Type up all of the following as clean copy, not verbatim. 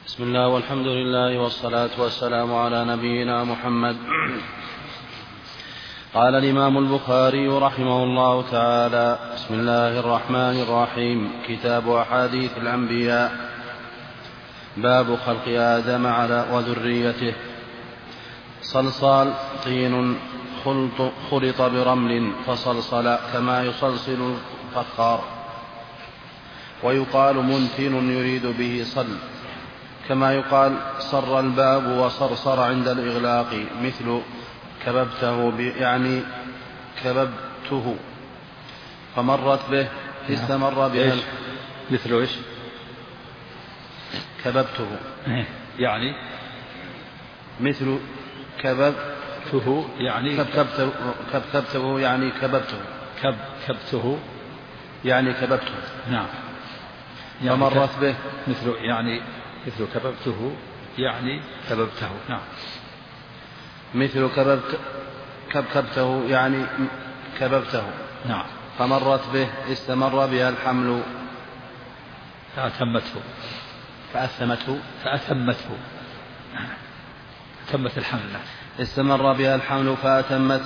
بسم الله والحمد لله والصلاة والسلام على نبينا محمد. قال الإمام البخاري رحمه الله تعالى: بسم الله الرحمن الرحيم. كتاب أحاديث الأنبياء. باب خلق آدم على وذريته. صلصال طين خلط برمل فصلصل كما يصلصل الفخار، ويقال منتن يريد به صل، كما يقال صر الباب وصرصر عند الإغلاق، مثل كببته يعني كببته. فمرت به استمر بها. مثل ايش؟ كببته يعني مثل كببته يعني كبكبته يعني كببته. كبته يعني كببته. نعم. يعني فمرت به مثل كببته يعني كببته. نعم. مثل كبكبته يعني كببته. نعم. فمرت به استمر بها الحمل فأتمته أتمت الحمل. استمر بها الحمل فأتمت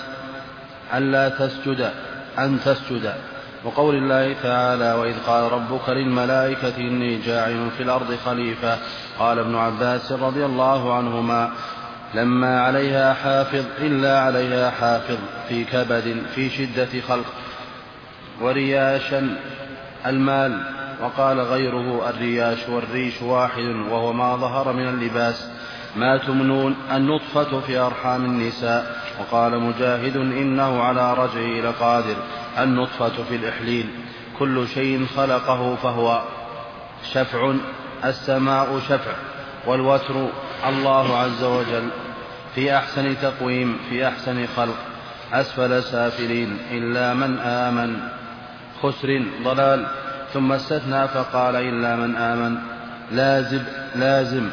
أن تسجد. وقول الله تعالى: وإذ قال ربك للملائكة إني جاعل في الأرض خليفة. قال ابن عباس رضي الله عنهما: لما عليها حافظ إلا عليها حافظ في كبد في شدة خلق ورياشا المال. وقال غيره: الرياش والريش واحد، وهو ما ظهر من اللباس. ما تمنون النطفة في أرحام النساء. وقال مجاهد: إنه على رجعه لقادر. النطفة في الإحليل. كل شيء خلقه فهو شفع. السماء شفع، والوتر الله عز وجل، في أحسن تقويم في أحسن خلق. أسفل سافلين إلا من آمن، خسر ضلال. ثم استثنى فقال: إلا من آمن. لازم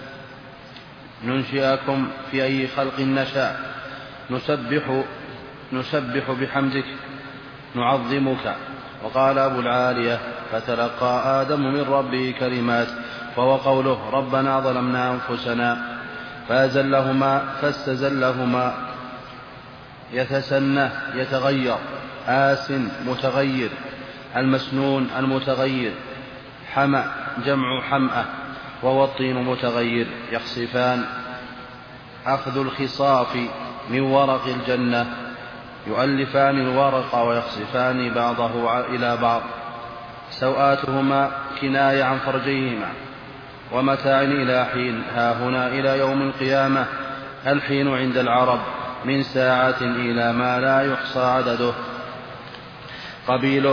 ننشئكم في أي خلق نشاء. نسبح بحمدك نعظمك. وقال أبو العالية: فتلقى آدم من ربه كلمات، وهو قوله: ربنا ظلمنا أنفسنا. فاستزلهما يتسنى يتغير. متغير. المسنون المتغير. حمأ جمع حمأة، وهو الطين متغير. يخصفان أخذ الخصاف من ورق الجنة. يؤلفان الورق ويخصفان بعضه إلى بعض. سوآتهما كناية عن فرجيهما. ومتاع إلى حين. ها هنا إلى يوم القيامة. الحين عند العرب من ساعة إلى ما لا يحصى عدده. قبيله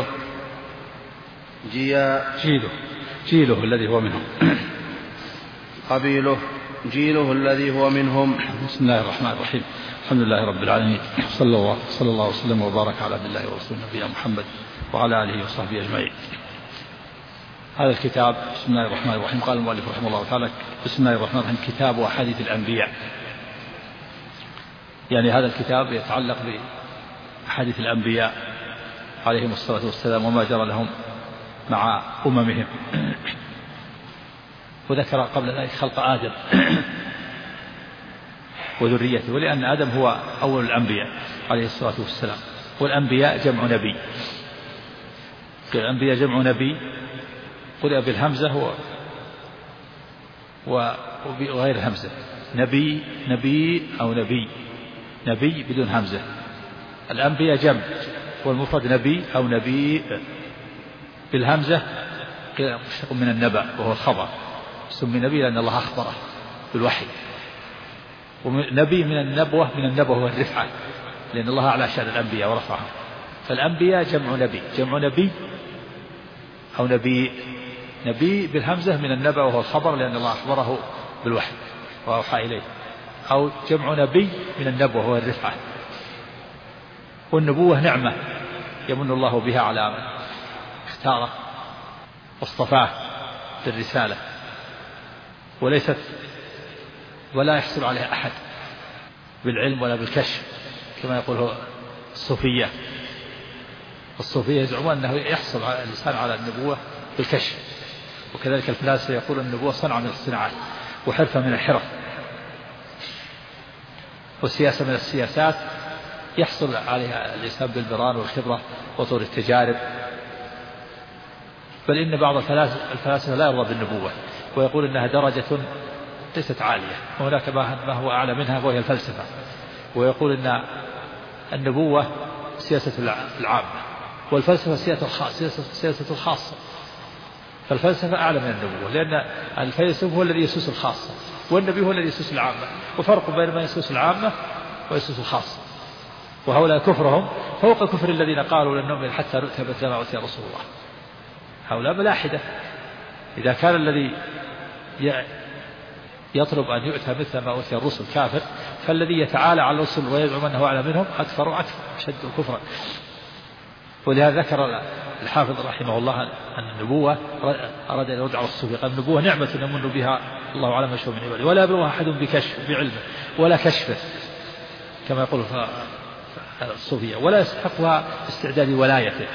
جيله الذي هو منهم. قبيله جيله الذي هو منهم. بسم الله الرحمن الرحيم. الحمد لله رب العالمين، صلى الله وسلم وبارك على عبد الله ورسوله نبينا محمد وعلى آله وصحبه أجمعين. هذا الكتاب بسم الله الرحمن الرحيم. قال المؤلف رحمه الله تعالى: بسم الله الرحمن الرحيم. كتاب أحاديث الأنبياء. يعني هذا الكتاب يتعلق بأحاديث الأنبياء عليهم الصلاة والسلام وما جرى لهم مع أممهم. وذكر قبل ذلك خلق آدم وذريته، ولأن آدم هو أول الأنبياء عليه الصلاة والسلام. والأنبياء جمع نبي. الأنبياء جمع نبي، قرئ بالهمزة وغير همزة. نبي أو نبي بدون همزة. الأنبياء جمع، والمفرد نبي أو نبي بالهمزة مشتق من النبأ وهو الخبر. سمي نبي لأن الله أخبره بالوحي. ونبي من النبوة والرفعة، لأن الله أعلى شأن الأنبياء ورفعهم. فالأنبياء جمع نبي أو نبي بالهمزة من النبأ وهو الخبر، لأن الله أخبره بالوحي وأوحى إليه. أو جمع نبي من النبوة وهو الرفعة. والنبوة نعمة يمن الله بها على من اختاره واصطفاه بالرسالة، ولا يحصل عليها أحد بالعلم ولا بالكشف، كما يقول الصوفية. الصوفية يزعمون أنه يحصل على الإنسان على النبوة بالكشف، وكذلك الفلاسفة يقول النبوة صنعة من الصناعات وحرفة من الحرف والسياسة من السياسات يحصل عليها الإنسان بالمران والخبرة وطول التجارب. بل إن بعض الفلاسفة لا يرضى بالنبوة ويقول إنها درجة ليست عالية وهناك ما هو أعلى منها وهي الفلسفة، ويقول إن النبوة سياسة العامة والفلسفة سياسة الخاصة. فالفلسفة أعلى من النبوة لأن الفيلسوف هو الذي يسوس الخاصة والنبي هو الذي يسوس العامة، وفرق بين ما يسوس العامة ويسوس الخاصة. وهؤلاء كفرهم فوق كفر الذين قالوا لن نؤمن حتى نؤتى مثل ما أوتي رسول الله. هؤلاء ملاحدة. إذا كان الذي يطلب أن يؤتى مثل ما أوتي الرسل كافر، فالذي يتعالى على الرسل ويزعم أنه أعلى منهم أكثر وأكثر أشد كفرا. ولهذا ذكر الحافظ رحمه الله أن النبوة أراد أن يرد على الصوفية قال النبوة نعمة يمن بها الله على من شاء من عباده ولا يبلغها أحد بكشف بعلمه ولا كشفه كما يقول الصوفية ولا يستحقها استعداد ولايته.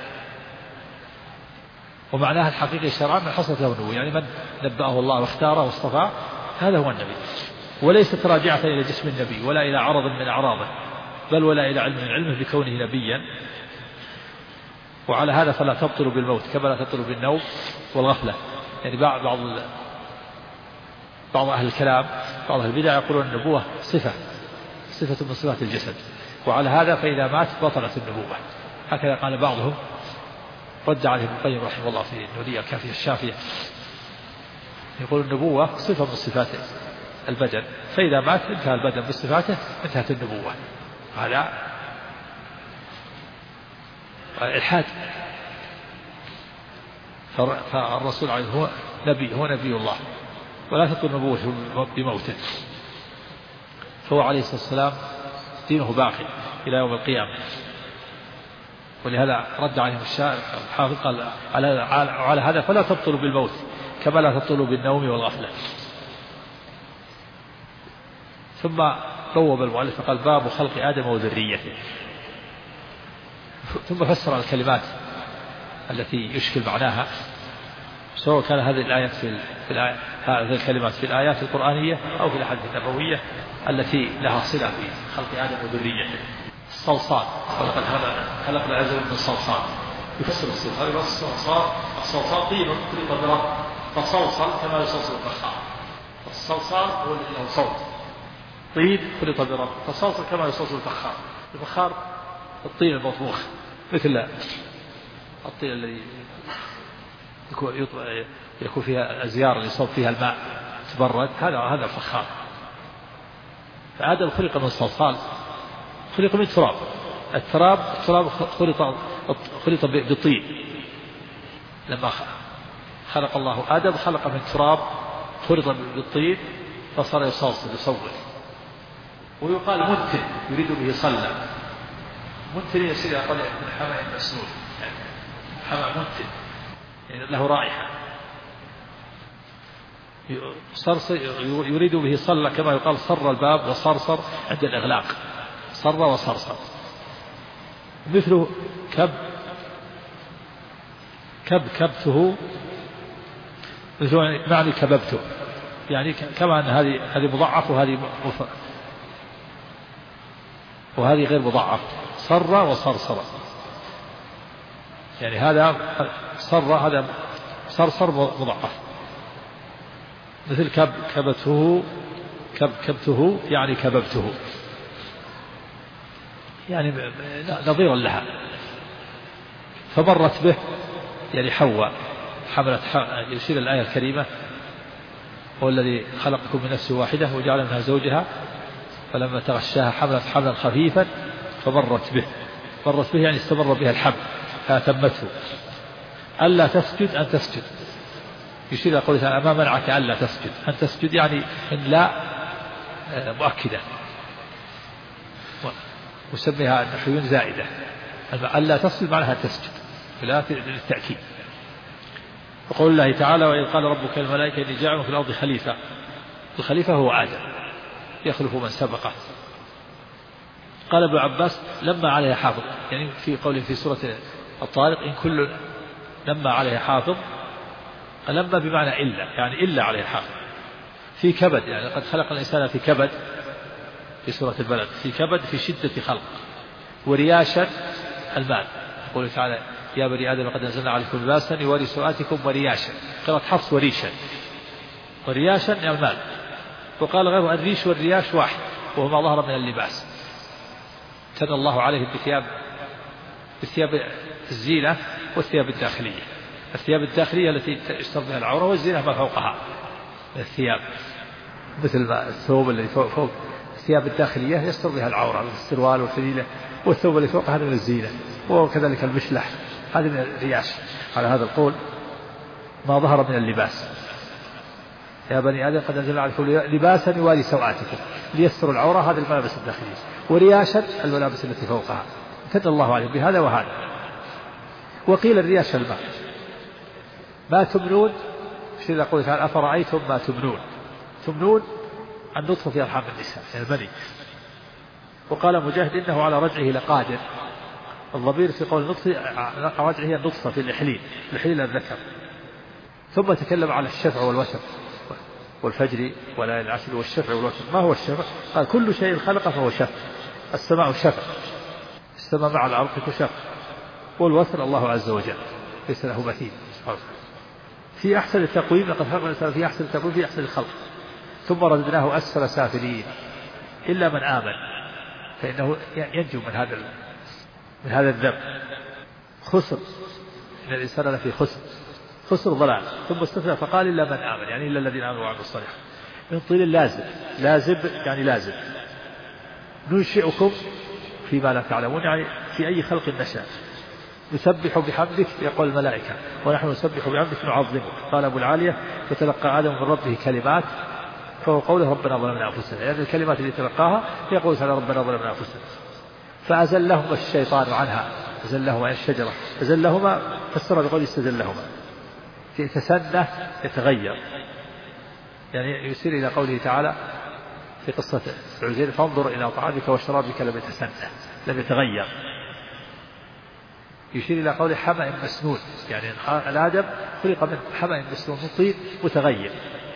ومعناها الحقيقي شرعا من حصلت له النبوة، يعني من نبأه الله واختاره واصطفاه هذا هو النبي، وليست راجعة إلى جسم النبي ولا إلى عرض من أعراضه بل ولا إلى علم من علمه بكونه نبيا. وعلى هذا فلا تبطل بالموت كما لا تبطل بالنوم والغفلة. يعني بعض أهل الكلام بعض أهل البدع يقولون النبوة صفة من صفات الجسد، وعلى هذا فإذا مات بطلت النبوة. هكذا قال بعضهم، رد عليه ابن القيم رحمه الله في النونية الكافية الشافية، يقول النبوة صفة من صفات البدن، فإذا مات انتهى البدن بصفاته انتهت النبوة. هذا الحاد. فالرسول عليه هو نبي الله ولا تطول النبوة بموته، فهو عليه الصلاة والسلام دينه باقي إلى يوم القيامة. ولهذا رد عليهم الحافظ قال على هذا فلا تبطل بالموت كما لا تبطل بالنوم والغفلة. ثم بوب المؤلف قال باب خلق آدم وذريته، ثم فسر الكلمات التي يشكل معناها، سواء كان هذه الآيات هذه الكلمات في الآيات القرآنية أو في الأحاديث النبوية التي لها صلة في خلق آدم وذريته. الصلصال ولقد خلقنا عز وجل من الصلصال، يفسر الصلصال طين خلق برب فصلصل كما يصلصل الفخار. الصلصال هو الذي له صوت، طين خلق برب فصلصل كما يصلصل الفخار. الفخار الطين المطبوخ مثل الطين الذي يكون فيها أزيار اللي يصب فيها الماء تبرد، هذا الفخار. فآدم خلق من الصلصال، خلق من تراب. التراب خلط بالطين. لما خلق الله آدم خلق من تراب خلط بالطين فصار يصلصل يصور. ويقال منتن يريد به صلى، منتن يصير أقل من حماء مسنون، يعني حماء منتن يعني له رائحة. يريد به صلى كما يقال صر الباب وصرصر عند الإغلاق، صر وصرصر. مثله كبته، مثل معنى كببته، يعني كما أن هذه مضاعف وهذه غير مضاعف. صر وصرصر، يعني هذا صر هذا صرصر مضاعف. مثل كبته يعني كببته، يعني نظيرا لها. فمرت به يعني حواء حملت يشير الآية الكريمة هو الذي خلقكم من نفس واحدة وجعل منها زوجها فلما تغشاها حملت حملا خفيفا فمرت به يعني استمر بها الحمل فأتمته. ألا تسجد أن تسجد، يشير إلى قوله تعالى ما منعك ألا تسجد، أن تسجد يعني إن لا مؤكدة، وسميها النحويون زائدة. ألا تسجد معناها تسجد لا للتأكيد. وقول الله تعالى وإذ قال ربك الملائكة إني جاعل في الأرض خليفة، الخليفة هو آدم يخلف من سبقه. قال ابن عباس لما عليها حافظ، يعني في قوله في سورة الطارق إن كل لما عليها حافظ لما بمعنى إلا، يعني إلا عليه الحق. في كبد، يعني لقد خلق الإنسان في كبد في سورة البلد، في كبد في شدة خلق. ورياشا المال، يقول تعالى يا بني آدم لقد أنزلنا عليكم لباسا يواري سوآتكم ورياشا، قراءة حفص وريشا، ورياشا المال. وقال غيره الريش والرياش واحد وهو ما ظهر من اللباس. ثنى الله عليه بثياب الزينة والثياب الداخلية. الثياب الداخلية التي يستر بها العورة، والزينة ما فوقها من الثياب، مثل ما الثوب الذي فوق الثياب الداخلية يستر بها العورة، السروال والفليلة، والثوب اللي فوق هذا من الزينة، وكذلك المشلح هذا من الرياش. على هذا القول ما ظهر من اللباس. يا بني آدم قد أنزلنا عليكم لباسا يواري سوآتكم ليستروا العورة، هذا الملابس الداخلية. ورياشا الملابس التي فوقها، ثنى الله عليه بهذا وهذا. وقيل الرياش الماء. ما تمنون، إذا قلت تعالى أفرأيتم ما تمنون. تمنون النطف في أرحام النساء المني. وقال مجاهد إنه على رجعه لقادر. الضمير في قول النطف رجعه هي النطفة في الإحليل الذكر. ثم تكلم على الشفع والوتر والفجر وليالي العشر والشفع والوتر. ما هو الشفع؟ قال كل شيء خلق فهو شفع. السماء شفع، السماء مع الأرض شفع. والوتر الله عز وجل ليس له مثيل. في أحسن التقويم، لقد خلق الإنسان في أحسن التقويم في أحسن الخلق. ثم رددناه أسفل سافلين إلا من آمن فإنه ينجو من هذا الذنب. خسر، إن الإنسان لفي خسر ضلال. ثم استثنى فقال إلا من آمن، يعني إلا الذين آمنوا وعملوا الصالحات. من طين لازب يعني لازم. ننشئكم فيما لا تعلمون، يعني في أي خلق نشأ. نسبح بحمدك يقول الملائكة ونحن نسبح بحمدك نعظمك. قال أبو العالية فتلقى آدم من ربه كلمات، فهو قوله ربنا ظلمنا أنفسنا، يعني الكلمات اللي تلقاها يقول تعالى ربنا ظلمنا أنفسنا. فأزلهما الشيطان عنها، أزلهما عن الشجرة، أزلهما فسر بقول استزلهما. يتسنى يتغير، يعني يسير إلى قوله تعالى في قصة عزير فانظر إلى طعامك وشرابك لم يتسنى، لم يتغير. يشير إلى قول حمأ مسنون، يعني الآدم خلق من حمأ مسنون من طين متغير.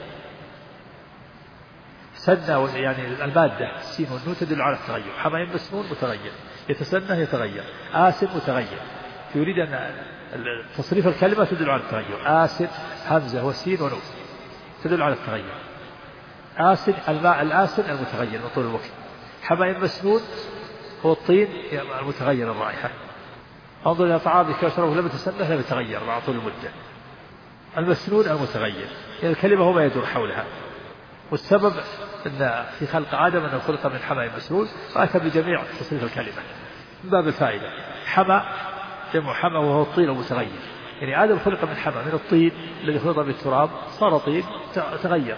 سنة يعني المادة السين والنون تدل على التغير. حمأ مسنون متغير، يتسنى يتغير. آسن متغير، يريد أن تصريف الكلمة تدل على التغير. آسن همزة وسين ونون تدل على التغير. آسن الماء الآسن المتغير من طول الوقت. حمأ مسنون هو الطين المتغير الرائحة. انظر إلى طعامك وشرابك لم يتسنى لم يتغير مع طول المدة. المسنون المتغير، يعني الكلمة هو ما يدور حولها. والسبب أن في خلق آدم أنه خلق من حمأ مسنون، فأتى بجميع تصريف الكلمة من باب الفائدة. حمأ جمع حمأ وهو الطين المتغير، يعني آدم خلق من حمأ، من الطين الذي خلط بالتراب صار طين تغير.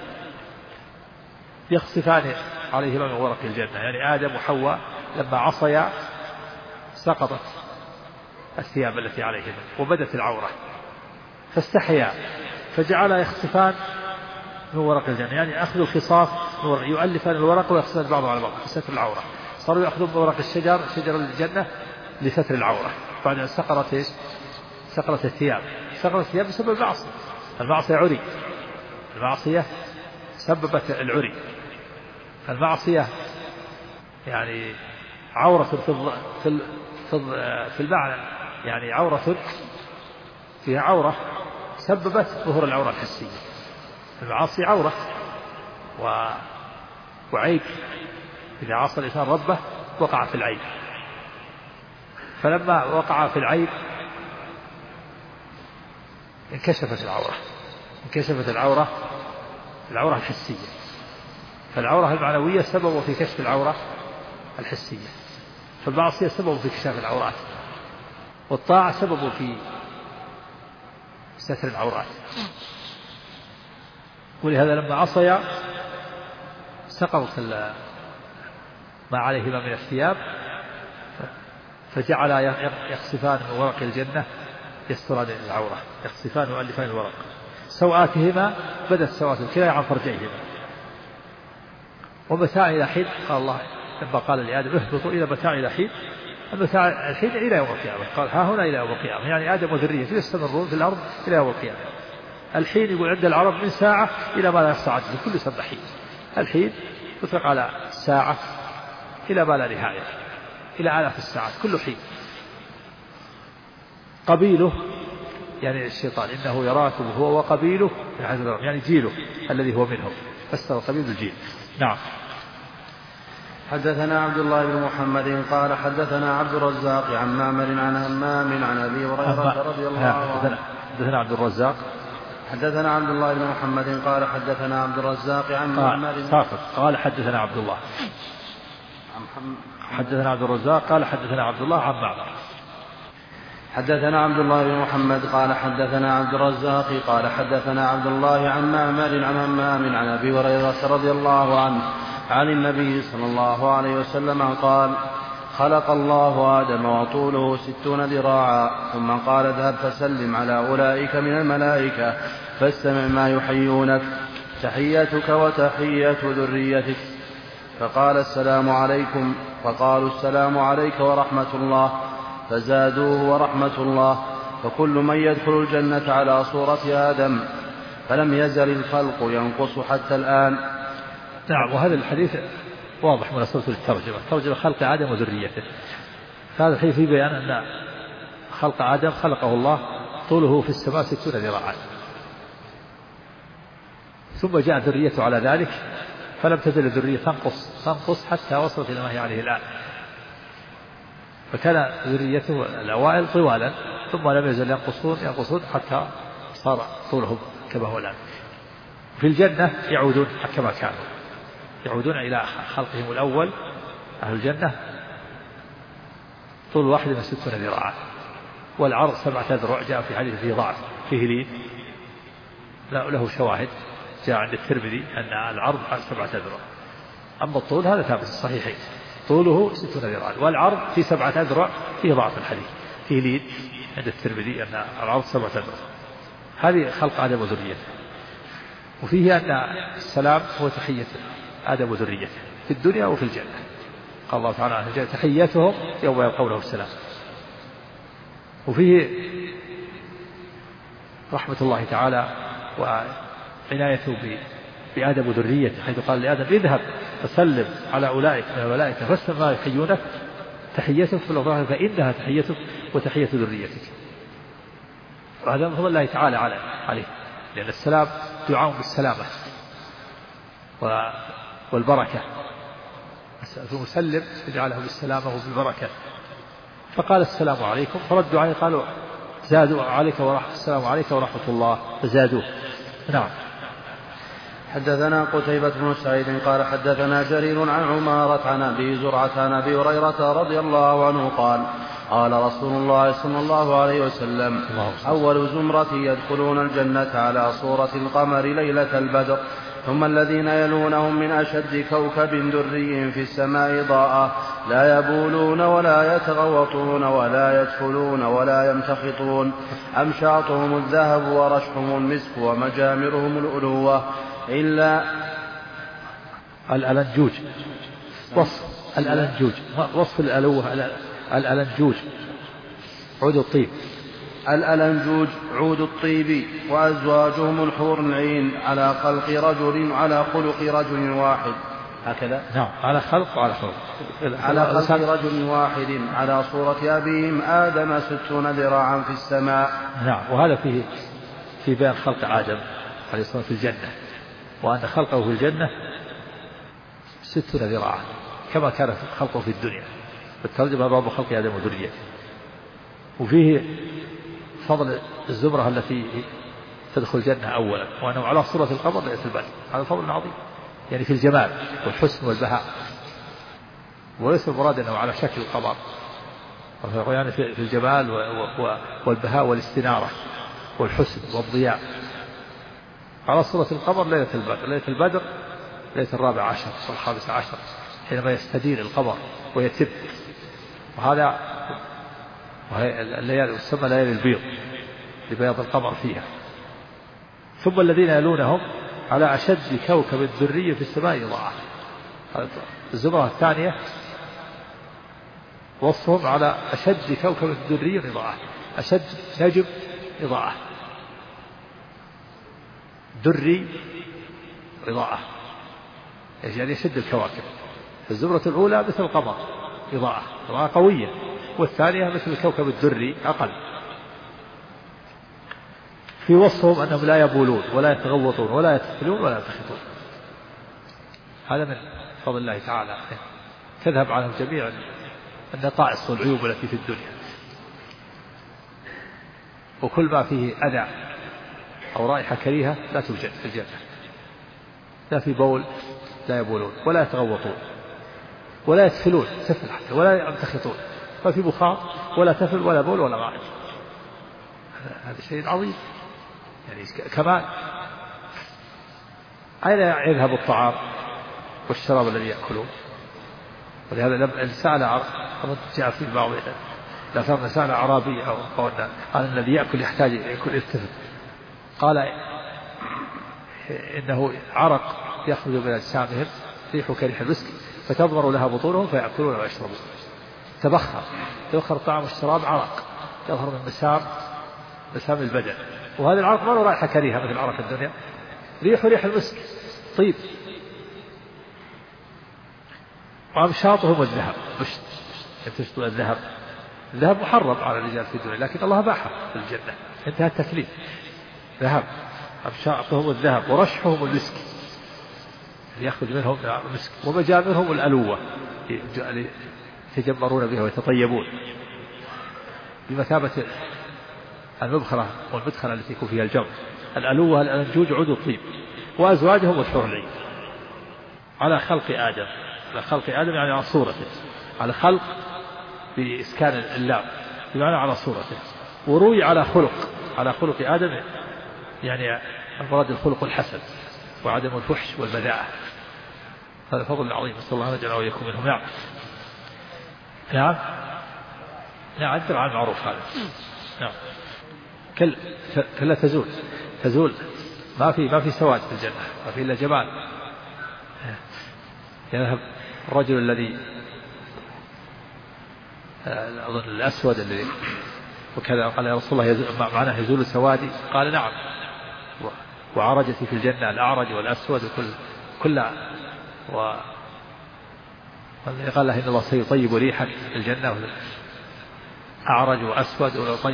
يخصفان عليهما من ورق الجنة، يعني آدم وحواء لما عصيا سقطت الثياب التي عليهما وبدت العورة، فاستحيا فجعل يخصفان من ورق الجنة، يعني أخذ الخصاف يؤلفان الورق ويخصفان بعضه على بعض لستر العورة. صاروا يأخذون من ورق شجر الجنة لستر العورة. بعد أن سقرت الثياب بسبب المعصية. المعصية عري، المعصية سببت العري. المعصية يعني عورة في المعنى، يعني عورة فيها عورة سببت ظهور العورة الحسية. المعاصي عورة وعيب، إذا عصى الإنسان ربه وقع في العيب. فلما وقع في العيب انكشفت العورة الحسية. فالعورة المعنوية سبب في كشف العورة الحسية، فالمعصية سبب في كشف العورات، والطاعة سبب في ستر العورات. ولهذا لما عصيا سقطت ما عليهما من الثياب، فجعل يخصفان من ورق الجنة يستران العورة، يخصفان ويؤلفان الورق. سوآتهما بدت سوآتهما كلا عن فرجيهما. ومتاع إلى حين، قال الله لما قال لآدم اهبطوا إلى متاع إلى حين، المتاع الحين إلى يوم القيامة. قال ها هنا إلى يوم القيامة، يعني آدم وذريته يستمرون في الأرض إلى يوم القيامة. الحين يقول عند العرب من ساعة إلى ما لا يحصى عدده، كل يسمى حين. الحين يطلق على ساعة إلى ما لا نهاية، إلى آلاف الساعات، كل حين. قبيله يعني الشيطان إنه يراكم هو وقبيله يعني جيله الذي هو منهم، فسر قبيل الجيل. نعم. حدثنا عبد الله بن محمد قال حدثنا عبد الرزاق عن معمر عن همام عن أبي هريرة رضي الله عنه. حدثنا عبد الرزاق حدثنا عبد الله بن محمد قال حدثنا عبد الرزاق عن معمر قال حدثنا عبد الله حدثنا عبد الرزاق قال حدثنا عبد الله عن معمر. حدثنا عبد الله بن محمد قال حدثنا عبد الرزاق قال حدثنا عبد الله عن معمر عن همام عن أبي هريرة رضي الله عنه عن النبي صلى الله عليه وسلم قال خلق الله آدم وطوله 60 ذراعا ثم قال اذهب فسلم على أولئك من الملائكة فاستمع ما يحيونك تحيتك وتحية ذريتك. فقال السلام عليكم، فقالوا السلام عليك ورحمة الله، فزادوه ورحمة الله، فكل من يدخل الجنة على صورة آدم، فلم يزل الخلق ينقص حتى الآن. نعم. وهذا الحديث واضح مناسبته للترجمة، ترجمة خلق آدم وذريته. هذا الحديث في بيان أن خلق آدم خلقه الله طوله في السماء 60 ذراعا، ثم جاء ذريته على ذلك فلم تزل الذرية تنقص حتى وصلت إلى ما هي عليه الآن. فكان ذريته الأوائل طوالا ثم لم يزل ينقصون حتى صار طولهم كما هو الآن. في الجنة يعودون كما كانوا، يعودون إلى خلقهم الأول. أهل الجنة طول واحد من 60 ذراعا، والعرض 7 أذرع. جاء في حديث فيه ضعف فيه لين له شواهد، جاء عند الترمذي أن العرض 7 أذرع، أما الطول هذا ثابت الصحيحين، طوله 60 ذراعا والعرض في 7 أذرع. فيه ضعف الحديث، فيه لين عند الترمذي أن العرض 7 أذرع. هذه خلق آدم وذريته. وفيه أن السلام هو تحية آدم وذريته في الدنيا وفي الجنة. قال الله تعالى عنه تحيتهم يوم يلقونه السلام. وفيه رحمة الله تعالى وعنايته بآدم وذريته، حيث قال لآدم اذهب فسلم على أولئك من الملائكة فاستمع ما يحيونك تحيتك فإنها تحيتك وتحية ذريتك. وهذا من فضل الله تعالى عليه، لأن السلام دعاء بالسلامة والبركة، فمسلم يجعله بالسلامة وبالبركة. فقال السلام عليكم، فردوا عليه قالوا زادوا عليك السلام عليك ورحمة الله، فزادوه. نعم. حدثنا قتيبة بن سعيد قال حدثنا جرير عن عمارة عن أبي زرعة عن أبي هريرة رضي الله عنه قال قال رسول الله صلى الله عليه وسلم أول زمرة يدخلون الجنة على صورة القمر ليلة البدر، ثم الذين يلونهم من أشد كوكب دري في السماء ضاءة لا يبولون ولا يتغوطون ولا يدخلون ولا يمتخطون، أمشاطهم الذهب ورشحهم المسك ومجامرهم الألوة إلا الألنجوج. وصف الألنجوج، وصف الألوة الألنجوج عود الطيب. الألنجوج عود الطيب، وأزواجهم الحور العين على خلق رجل واحد. هكذا. نعم. على خلق على خلق رجل واحد على صورة أبيهم آدم 60 ذراعا في السماء. نعم. وهذا في بيان خلق آدم عليه الصلاة في الجنة، وأن خلقه في الجنة 60 ذراعا كما كان خلقه في الدنيا. بالترجمة باب خلق آدم وذريته. وفيه فضل الزمرة التي تدخل الجنة أولا، وأنه على صورة القمر ليلة البدر. هذا فضل عظيم، يعني في الجمال والحسن والبهاء، وليس المراد أنه على شكل القمر، يعني في الجمال والبهاء والاستنارة والحسن والضياء. على صورة القمر ليلة البدر. ليلة البدر ليلة 14 و15 حينما يستدير القمر ويتب، وهذا الليالي تسمى ليالي البيض لبياض القمر فيها. ثم الذين يلونهم على أشد كوكب الذري في السماء ضاءة. الزمرة الثانية وصفهم على أشد كوكب الذري إضاءة، أشد نجم إضاءة. الدري إضاءة، يعني يشد الكواكب. الزمرة الأولى مثل القمر إضاءة قوية، والثانية مثل الكوكب الدري أقل. في وصفهم أنهم لا يبولون ولا يتغوطون ولا يتثلون ولا يتخطون. هذا من فضل الله تعالى، تذهب عنهم جميع النقائص والعيوب التي في الدنيا، وكل ما فيه أذى أو رائحة كريهة لا توجد في الجنة. لا في بول، لا يبولون ولا يتغوطون ولا يتفلون تفل حتى ولا يتخطون، ما في بخار ولا تفل ولا بول ولا غائط. هذا شيء عظيم، يعني كمان أين يذهب الطعام والشراب الذي يأكلون؟ ولهذا لما سأل جاء في بعض الأثار سأل أعرابي أو قال الذي يأكل يحتاج يأكل يلتفت، قال إنه عرق يخرج من أجسامهم ريح كريح المسك فتضمر لها بطونهم فيأكلون ويشربون. تبخر الطعام والشراب، عرق يظهر من مسام البدن، وهذا العرق ما له رائحة كريهة مثل عرق الدنيا، ريح المسك طيب. وأمشاطهم الذهب، تشطوا الذهب محرم على الرجال في الدنيا، لكن الله باحه في الجنة، انتهى التكليف. ذهب أمشاطهم الذهب، ورشحهم المسك يأخذ منهم المسك، ومجامرهم الألوة يتجمرون بها ويتطيبون بمثابة المبخرة والمدخنة التي يكون فيها الجمر. الألوة الأنجوج عود الطيب، وأزواجهم الحور العين. على خلق آدم يعني على صورته، على خلق بإسكان اللام بمعنى على صورته. وروي على خلق آدم، يعني المراد الخلق الحسن وعدم الفحش والبذاءة. هذا فضل عظيم، نسأل الله أن يجعلنا وإياكم منهم. نعم أدر على المعروف هذا. نعم كلا تزول ما في سواد في الجنة، ما في إلا جمال. يذهب الرجل الذي أظن الأسود الذي وكذا، قال يا رسول الله معناه يزول سوادي؟ قال نعم، وعرجتي في الجنة الأعرج والأسود كل قال له إن الله سيطيب ريحك في الجنة، أعرج وأسود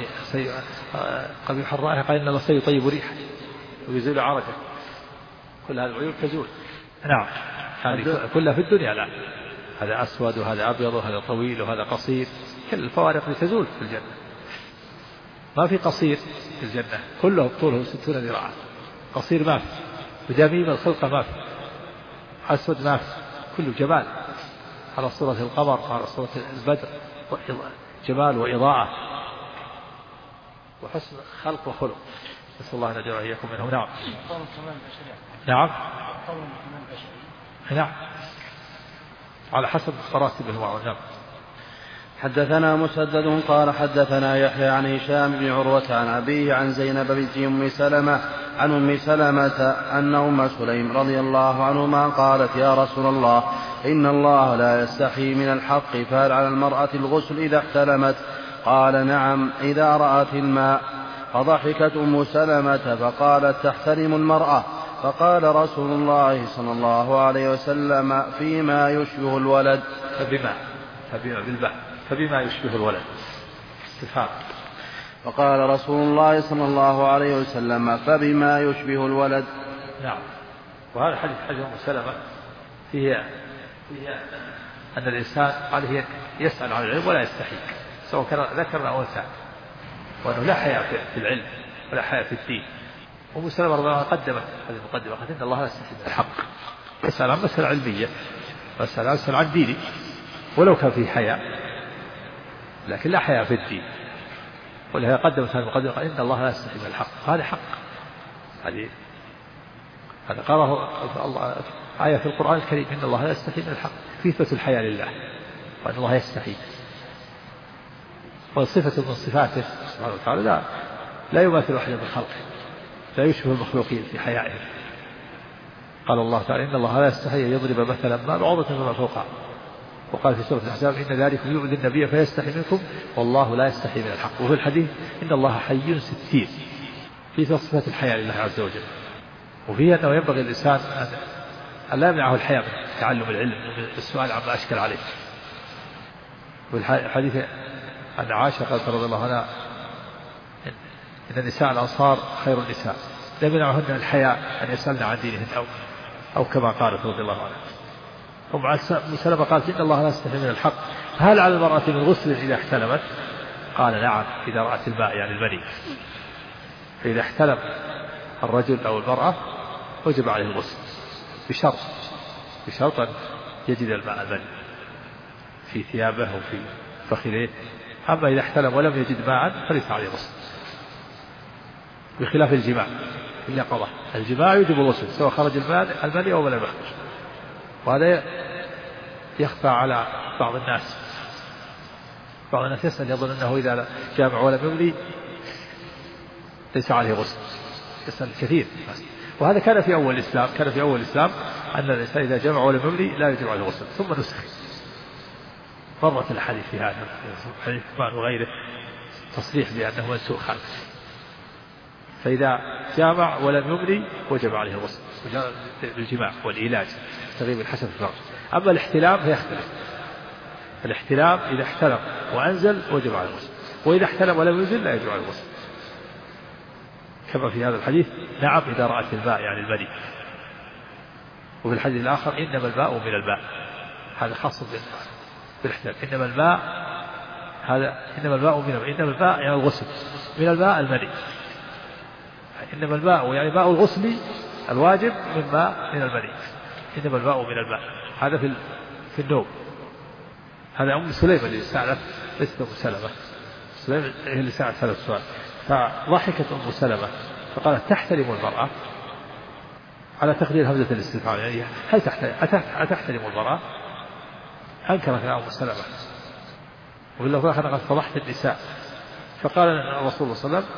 قبيح الرائحة، قال إن الله سيطيب ريحك ويزول عرجك. كل هذه العيوب تزول. نعم هذه كلها في الدنيا. لا، هذا أسود وهذا أبيض وهذا طويل وهذا قصير، كل الفوارق تزول في الجنة. ما في قصير في الجنة، كله طوله 60 ذراعا. قصير ما في، ودميم الخلقة ما في، أسود ما في، كله جمال على صورة القمر على صورة البدر، جمال وإضاءة وحسن خلق وخلق. نسأل الله أن يجعل إياكم منهم. نعم على حسب مراتبه وعناه. حدثنا مسدد قال حدثنا يحيى عن هشام بن عروة عن أبيه عن زينب بنت أم سلمة عن أم سلمة أن أم سليم رضي الله عنهما قالت يا رسول الله إن الله لا يستحي من الحق، فهل على المرأة الغسل إذا احتلمت؟ قال نعم إذا رأت الماء. فضحكت أم سلمة فقالت تحترم المرأة؟ فقال رسول الله صلى الله عليه وسلم فيما يشبه الولد. فبما يشبه الولد استفهام. فقال رسول الله صلى الله عليه وسلم فبما يشبه الولد. نعم. وهذا حديث أم سلمة فيه أن الإنسان عليه يسأل عن العلم ولا يستحي، سواء كان ذكر أو أنثى، وأنه لا حياء في العلم ولا حياء في الدين. أم سلمة رضي الله عنها قدمت هذه المقدمة، قالت إن الله لا يستحي من الحق، يسأل عن مسألة علمية، يسأل عن ديني ولو كان فيه حياء، لكن لا حياء في الدين. ولهذا قدمت هذه المقدمة، قال إن الله لا يستحي من الحق. هذا حق، هذا قرأه الله آية في القرآن الكريم، إن الله لا يستحي من الحق، في إثبات الحياء لله، وأن الله يستحي. وصفة من صفاته سبحانه وتعالى لا يماثل أحد من خلقه، لا يشبه المخلوقين في حيائهم. قال الله تعالى إن الله لا يستحي أن يضرب مثلا ما بعوضة فما فوقها. وقال في سورة الأحزاب إن ذلك يؤذي النبي فيستحي منكم والله لا يستحي من الحق. وفي الحديث إن الله حي ستير، في صفة الحياء لله عز وجل. وفيه أنه ينبغي الإنسان أن لا يمنعه الحياء من تعلم العلم والسؤال عما أشكل عليه. والحديث أن عائشة قالت رضي الله عنها إن النساء الأنصار خير النساء لا يمنعهن الحياء أن يسألن عن دينهن أو كما قالت رضي الله عنها. ومع سلمة قالت إن الله لا يستحي من الحق، هل على المرأة من غسل إذا احتلمت؟ قال نعم إذا رأت الماء يعني المني. فإذا احتلم الرجل أو المرأة وجب عليه الغسل بشرط أن يجد الماء المني في ثيابه وفي فخذيه. أما إذا احتلم ولم يجد ماء فليس عليه غسل، بخلاف الجماع اليقظة. الجماع يجب الغسل سواء خرج المني أو لم يخرج. وهذا يخفى على بعض الناس يسأل يظن أنه إذا جامع ولم يملي ليس عليه غسل، يسأل كثير. وهذا كان في أول الإسلام أن الإنسان إذا جمع ولم يملي لا يجب عليه غسل، ثم نسخ. مرت الحديث في هذا حديث عثمان وغيره تصريح بأنه منسوخ عنه. فإذا جامع ولم يملي وجب عليه الغسل بالجماع والعلاج تغيب الحسن في الفرج. أما الاحتلام فيختلف. الاحتلام إذا احتلم وأنزل وجب عليه الغسل، وإذا احتلم ولم ينزل لا يجب عليه الغسل، كما في هذا الحديث نعم إذا رأت الماء يعني المني. وفي الحديث الآخر إنما الماء من الماء، هذا خاص بالاحتلام. إنما الماء يعني الغسل، من الماء المني. إنما الماء يعني ماء الغسل الواجب من المني. إنما الماء من الماء، هذا في النوم. هذا أم سليم اللي سألت، ليست أم سلمة. سليم هي اللي سألت هذا السؤال، فضحكت أم سلمة فقالت تحترم المرأة على تقدير همزة الاستفهام، يعني هل أتحترم المرأة؟ أنكرت أم سلمة. وبالله الآخر قد فضحت النساء. فقال الرسول صلى الله عليه وسلم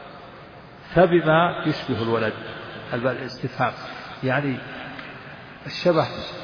فبما يشبه الولد. الاستفهام يعني الشبه،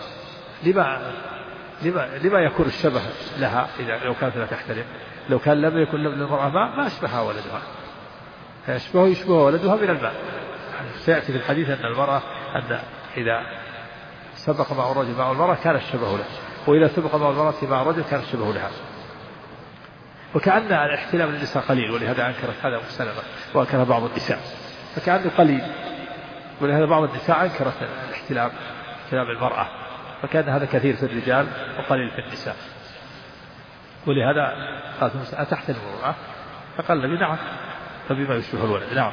لما يكون الشبه لها إذا لو كانت لا تحترم؟ لو كان لم يكن للمرأة ما أشبهها ولدها، يشبه ولدها من الماء. سيأتي في الحديث أن المرأة أن إذا سبق مع الرجل مع المرأة كان الشبه له، وإذا سبق مع المرأة مع الرجل كان الشبه لها. وكأن الاحتلام للنساء قليل، ولهذا أنكرت هذا أم سلمة وأنكر بعض النساء، فكأنه قليل، ولهذا بعض النساء أنكرت الاحتلام المرأة، فكان هذا كثير في الرجال وقليل في النساء. ولهذا قالت موسى أتحترم المرأة؟ فقال النبي نعم فبما يشبه الولد. نعم.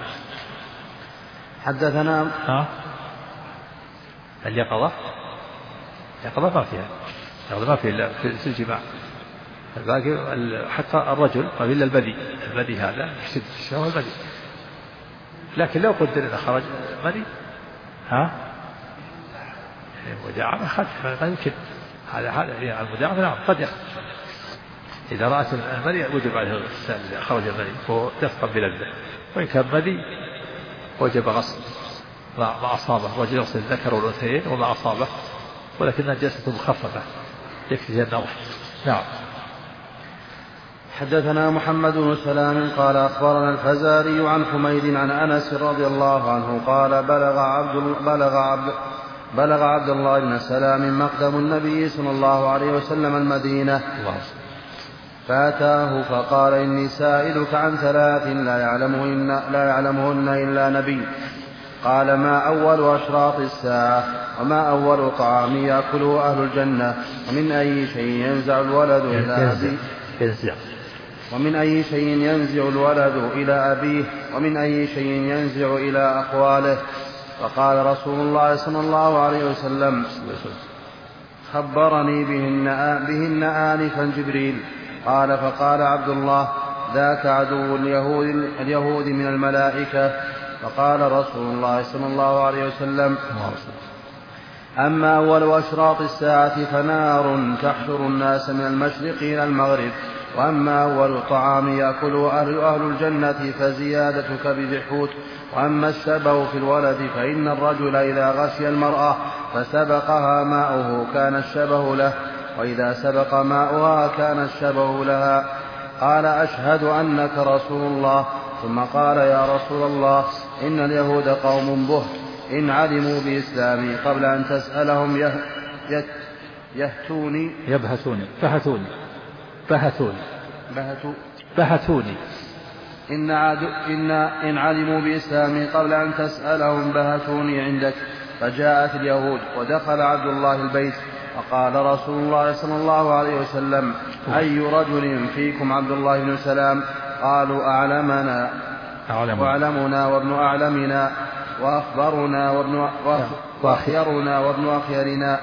حدثنا اليقظة ما فيها، ما فيها في الجماع. الباقي حتى الرجل قبل البدي هذا يشد الشهوة البدي، لكن لو قدر إذا خرج مني مداعبة قد يمكن هذا المداعبة نعم قد يخرج. إذا رأت المني وجب عليه خرج المني وهو يفقد بلذة، وإن كان مني وجب غسل ما أصابه، رجل يغسل الذكر والأنثيين وما أصابه، ولكنها جلسة مخففة يكفي النظر. نعم. حدثنا محمد بن سلام قال أخبرنا الفزاري عن حميد عن أنس رضي الله عنه قال بلغ عبد الله بن سلام مقدم النبي صلى الله عليه وسلم المدينة فأتاه فقال إني سائلك عن ثلاث لا يعلمهن إلا نبي. قال ما أول أشراط الساعة وما أول طعام يأكله أهل الجنة ومن أي شيء ينزع الولد إلى أبيه ومن أي شيء ينزع الولد إلى أبيه ومن أي شيء ينزع إلى أقواله. فقال رسول الله صلى الله عليه وسلم خبرني بهن آنفا جبريل. قال فقال عبد الله ذاك عدو اليهود من الملائكة. فقال رسول الله صلى الله عليه وسلم أما أول أشراط الساعة فنار تحشر الناس من المشرق إلى المغرب، وأما أول طعام يأكله أهل الجنة فزيادة كبد الحوت، وأما الشبه في الولد فإن الرجل إذا غشي المرأة فسبقها ماؤه كان الشبه له، وإذا سبق ماؤها كان الشبه لها. قال أشهد أنك رسول الله. ثم قال يا رسول الله إن اليهود قوم بهت إن علموا بإسلامي قبل أن تسألهم بهتوني إن علموا بإسلامي قبل أن تسألهم بهتوني عندك. فجاءت اليهود ودخل عبد الله البيت فقال رسول الله صلى الله عليه وسلم: أي رجل فيكم عبد الله بن سلام؟ قالوا: أعلمنا وابن أعلمنا وأخبرنا وأخيرنا وابن أخيرنا.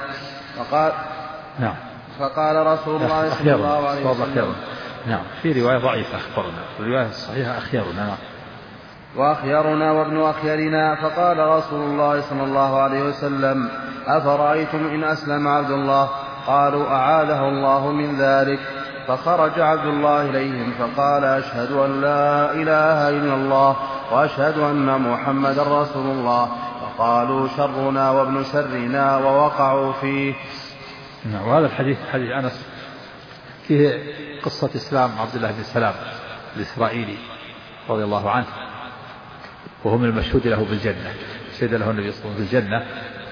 فقال رسول الله صلى الله عليه وسلم: نعم، في رواية ضعيفة أخبرنا، في الرواية الصحيحة أخيرنا. وأخيرنا وابن أخيرنا. فقال رسول الله صلى الله عليه وسلم: أفرأيتم إن أسلم عبد الله؟ قالوا: أعاذه الله من ذلك. فخرج عبد الله إليهم فقال: أشهد أن لا إله إلا الله وأشهد أن محمدا رسول الله. فقالوا: شرنا وابن شرنا، ووقعوا فيه. وهذا الحديث حديث أنس فيه قصة إسلام عبد الله بن سلام الإسرائيلي رضي الله عنه، وهو من المشهود له بالجنة، شهد له النبي صلى الله عليه وسلم بالجنة،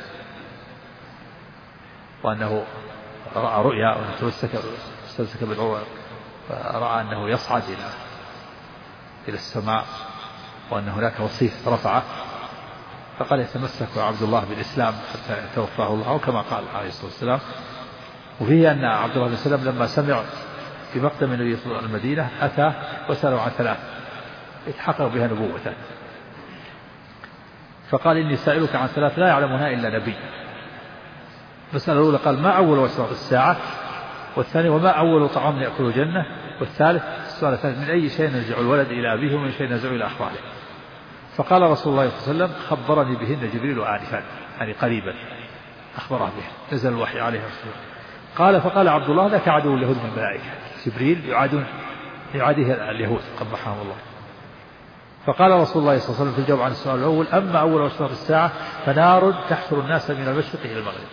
وأنه رأى رؤيا واستمسك بالعروة، رأى أنه يصعد إلى السماء، وأن هناك وصيف رفعه، فقال: يتمسك عبد الله بالإسلام حتى توفاه الله، وكما قال عليه الصلاة والسلام. وفيه أن عبد الله بن سلام لما سمع في مقدم النبي صلى الله عليه وسلم المدينة أتى وسأله عن 3 يتحقق بها نبوته، فقال: إني سائلك عن 3 لا يعلمها إلا نبي. المسألة الأولى قال: ما أول وأشراط الساعة؟ والثاني: وما أول طعام يأكل الجنة؟ والثالث السؤال الثالث: من أي شيء يرجع الولد إلى أبيه ومن شيء يرجع إلى أخواله؟ فقال رسول الله صلى الله عليه وسلم: خبرني بهن جبريل آنفا، يعني قريبا أخبره به، نزل الوحي عليه الصلاة. قال: فقال عبد الله: ذاك عدو اليهود من الملائكة، جبريل يعاديه اليهود قبحهم الله. فقال رسول الله صلى الله عليه وسلم في الجواب عن السؤال الأول: أما أول أشراط الساعة فنار تحشر الناس من المشرق إلى المغرب.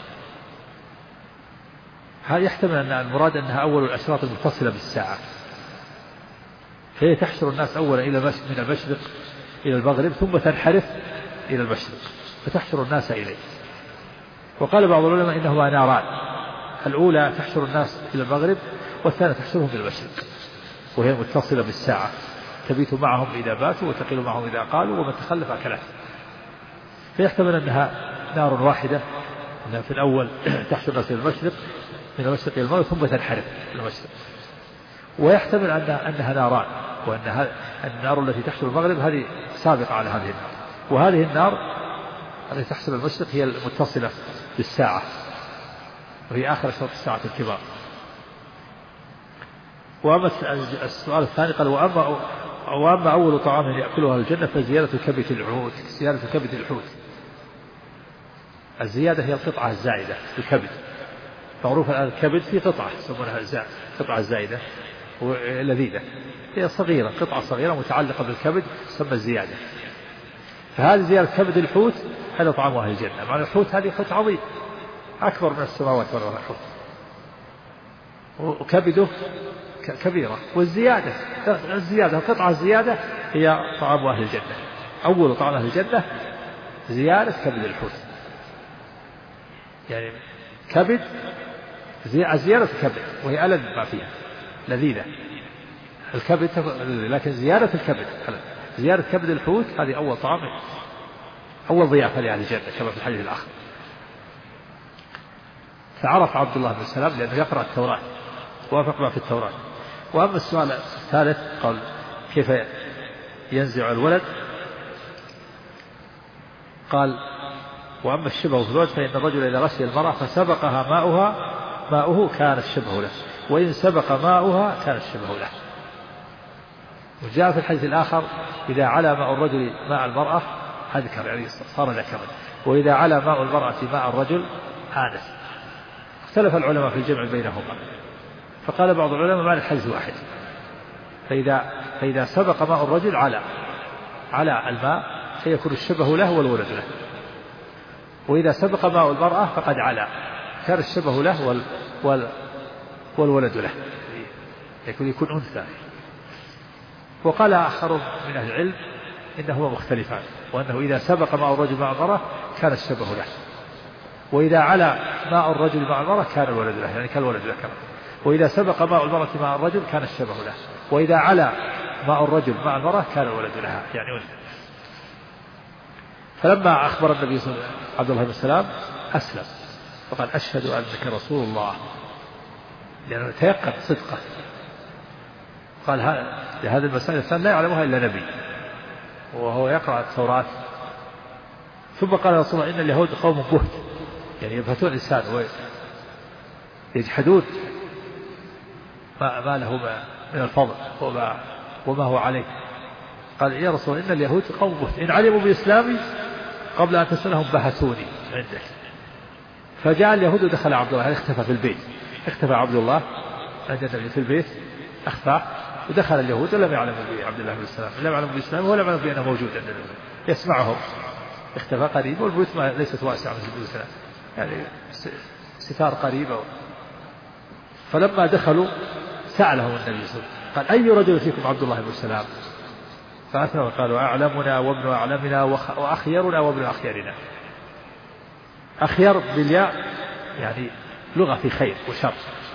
هذا يحتمل أن المراد أنها أول الأشراط المتصلة بالساعة، فهي تحشر الناس أولا من المشرق إلى المغرب، ثم تنحرف إلى المشرق فتحشر الناس إليه. وقال بعض العلماء: إنهما ناران، الأولى تحشر الناس إلى المغرب، والثانية تحشرهم في المشرق، وهي متصلة بالساعة، تبيت معهم إذا باتوا وتقيل معهم إذا قالوا، ومن تخلف أكله. فيحتمل أنها نار واحدة، أنها في الأول تحشر الناس إلى المشرق، من المشرق إلى المغرب، ثم تنحرف إلى المشرق. ويحتمل أنها ناران، وأن النار التي تحشر المغرب هذه سابقة على هذه النار، وهذه النار التي تحشر المشرق هي المتصلة بالساعة، وهي آخر أشراط الساعة الكبار. وأما السؤال الثاني قال: وأما أول طعام يأكلها الجنة فزيادة كبد الحوت. زيادة كبد الحوت، الزيادة هي القطعة الزائدة في الكبد، معروف الآن الكبد في قطعة يسمونها قطعة زائدة ولذيذة، هي صغيرة، قطعة صغيرة متعلقة بالكبد تسمى الزيادة. فهذه زيادة كبد الحوت، هذا طعام أهل الجنة. معنى الحوت هذه حوت عظيم أكبر من السماوات والأرض الحوت، وكبده كبيرة، والزيادة القطعة الزيادة هي طعام أهل الجنة. أول طعام أهل الجنة زيادة كبد الحوت، يعني كبد زيادة كبد، وهي ألذ ما فيها، لذيذة الكبد، لكن زيادة الكبد زيادة كبد الحوت هذه أول طعام، أول ضيافة لأهل الجنة كما في الحديث الآخر. فعرف عبد الله بن سلام لأنه يقرأ التوراة، وافق ما في التوراة. وأما السؤال الثالث قال: كيف ينزع الولد؟ قال: وأما الشبه في الولد فإن الرجل إذا غشي المرأة فسبقها ماؤه كان الشبه له، وإن سبق ماؤها كان الشبه له. وجاء في الحديث الآخر: إذا علا ماء الرجل ماء المرأة أذكر، يعني صار ذكرا، وإذا علا ماء المرأة ماء الرجل آنس. اختلف العلماء في الجمع بينهما، فقال بعض العلماء معنى الحديث واحد، فإذا سبق ماء الرجل على الماء فيكون الشبه له والولد له، وإذا سبق ماء المرأة فقد علا كان الشبه له والولد له، يكون أنثى. وقال آخر من أهل العلم إنهما مختلفان، وأنه إذا سبق ماء الرجل مع المرأة كان الشبه له، وإذا علا ماء الرجل مع المرأة كان الولد له، يعني كالولد ذكر. وإذا سبق ماء المرأة مع الرجل كان الشبه له، وإذا علا ماء الرجل مع المرأة كان الولد لها، يعني ولد. فلما أخبر النبي صلى الله عليه وسلم عبد الله بن سلام أسلم وقال أشهد أنك رسول الله، لأنه تيقن صدقه. قال هذه المسائل الثانية لا يعلمها إلا نبي وهو يقرأ التوراة. ثم قال رسول الله إن اليهود قوم بهت، يعني يبهتون الإنسان ويجحدون ما له من الفضل وما هو عليه. قال يا رسول الله إن اليهود قوم بهت، إن علموا بإسلامي قبل أن تسألهم بهتوني عندك. فجاء اليهود ودخل عبد الله، اختفى في البيت، اختفى عبد الله عند النبي في البيت، أخفى، ودخل اليهود ولم يعلموا بعبد الله بن سلام، لم يعلموا بإسلامه ولا يعلموا بأنه موجود عند النبي، يسمعهم، اختفى قريب، والبيوت ليست واسعة مثل البيوت، يعني ستار قريبة. فلما دخلوا سألهم النبي صلى الله عليه وسلم قال أي رجل فيكم عبد الله بن سلام؟ فأثنوا وقالوا أعلمنا وابن أعلمنا وأخيرنا وابن أخيرنا. أخير بالياء يعني لغة في خير وشر،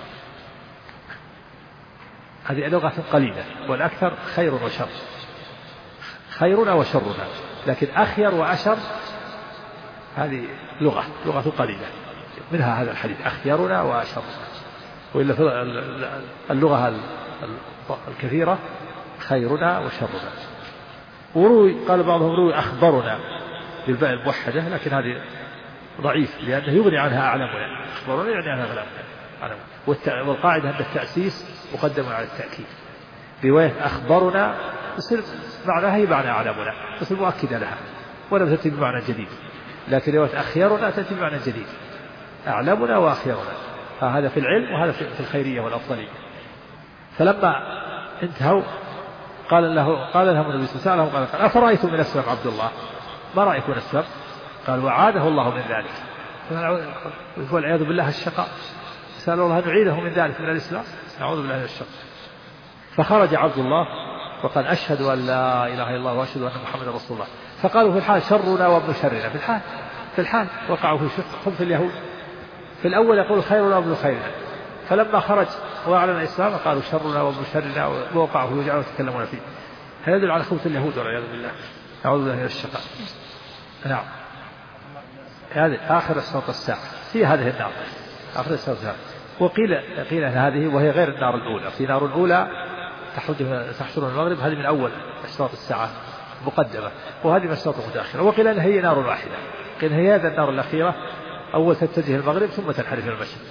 هذه لغة قليلة، والأكثر خير وشر، خيرنا وشرنا. لكن أخير وأشر هذه لغة قليلة، منها هذا الحديث أخيرنا وأشرنا. وإلا اللغة الكثيرة خيرنا وشرنا. وروي قال بعضهم روي أخبرنا بالباء الموحدة، لكن هذه ضعيف لأنه يغني عنها أعلمنا، أخبرنا يعني عنها أعلمنا. والقاعدة أن التأسيس مقدم على التأكيد. رواية أخبرنا تصير معناها هي معنى أعلمنا، تصير مؤكدة لها ولم تأتي بمعنى جديد. لكن رواية أخيرنا تأتي بمعنى جديد، أعلمنا وأخيرنا، فهذا في العلم وهذا في الخيرية والأفضلية. فلما انتهوا قال لهم النبي صلى الله عليه وسلم قال أفرأيتم من أسلم عبد الله؟ ما رأيكم أسلم؟ قال وعاده الله من ذلك. والعياذ بالله الشقاء، سأل الله أن نعيده من ذلك من الإسلام، نعوذ بالله من الشر. فخرج عبد الله وقال أشهد أن لا إله إلا الله وأشهد أن محمدا رسول الله. فقالوا في الحال شرنا وابن شرنا، في الحال وقعوا في خبث اليهود. في الأول يقول خيرنا وابن خيرنا، فلما خرج وأعلن الإسلام قالوا شرنا وابن شرنا، ووقعوا وجعلوا يتكلمون فيه. هذا يدل على خبث اليهود والعياذ بالله، نعوذ بالله من الشقاء. نعم، هذه آخر أشراط الساعة في هذه النار، آخر أشراط الساعة. وقيل أن هذه وهي غير النار الأولى، في نار الأولى تحشر المغرب، هذه من أول أشراط الساعة مقدمة، وهذه من أشراط متأخرة. وقيل أن هي نار واحدة، قيل هي هذه النار الأخيرة، أول تتجه المغرب ثم تنحرف إلى المشرق.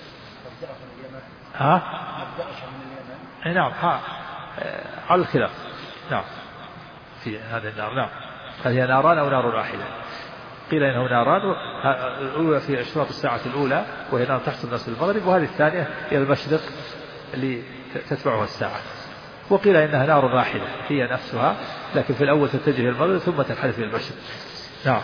نعم، على الخلاف. نعم، في هذه النار. نعم، هل هي ناران أو نار واحدة؟ قيل إنه ناران، الأولى في أشراط الساعة الأولى وهي نار تحصل الناس المغرب، وهذه الثانية إلى المشرق اللي تتبعها الساعة. وقيل إنها نار واحدة هي نفسها، لكن في الأول تتجه المغرب ثم تنحرف إلى المشرق. نعم،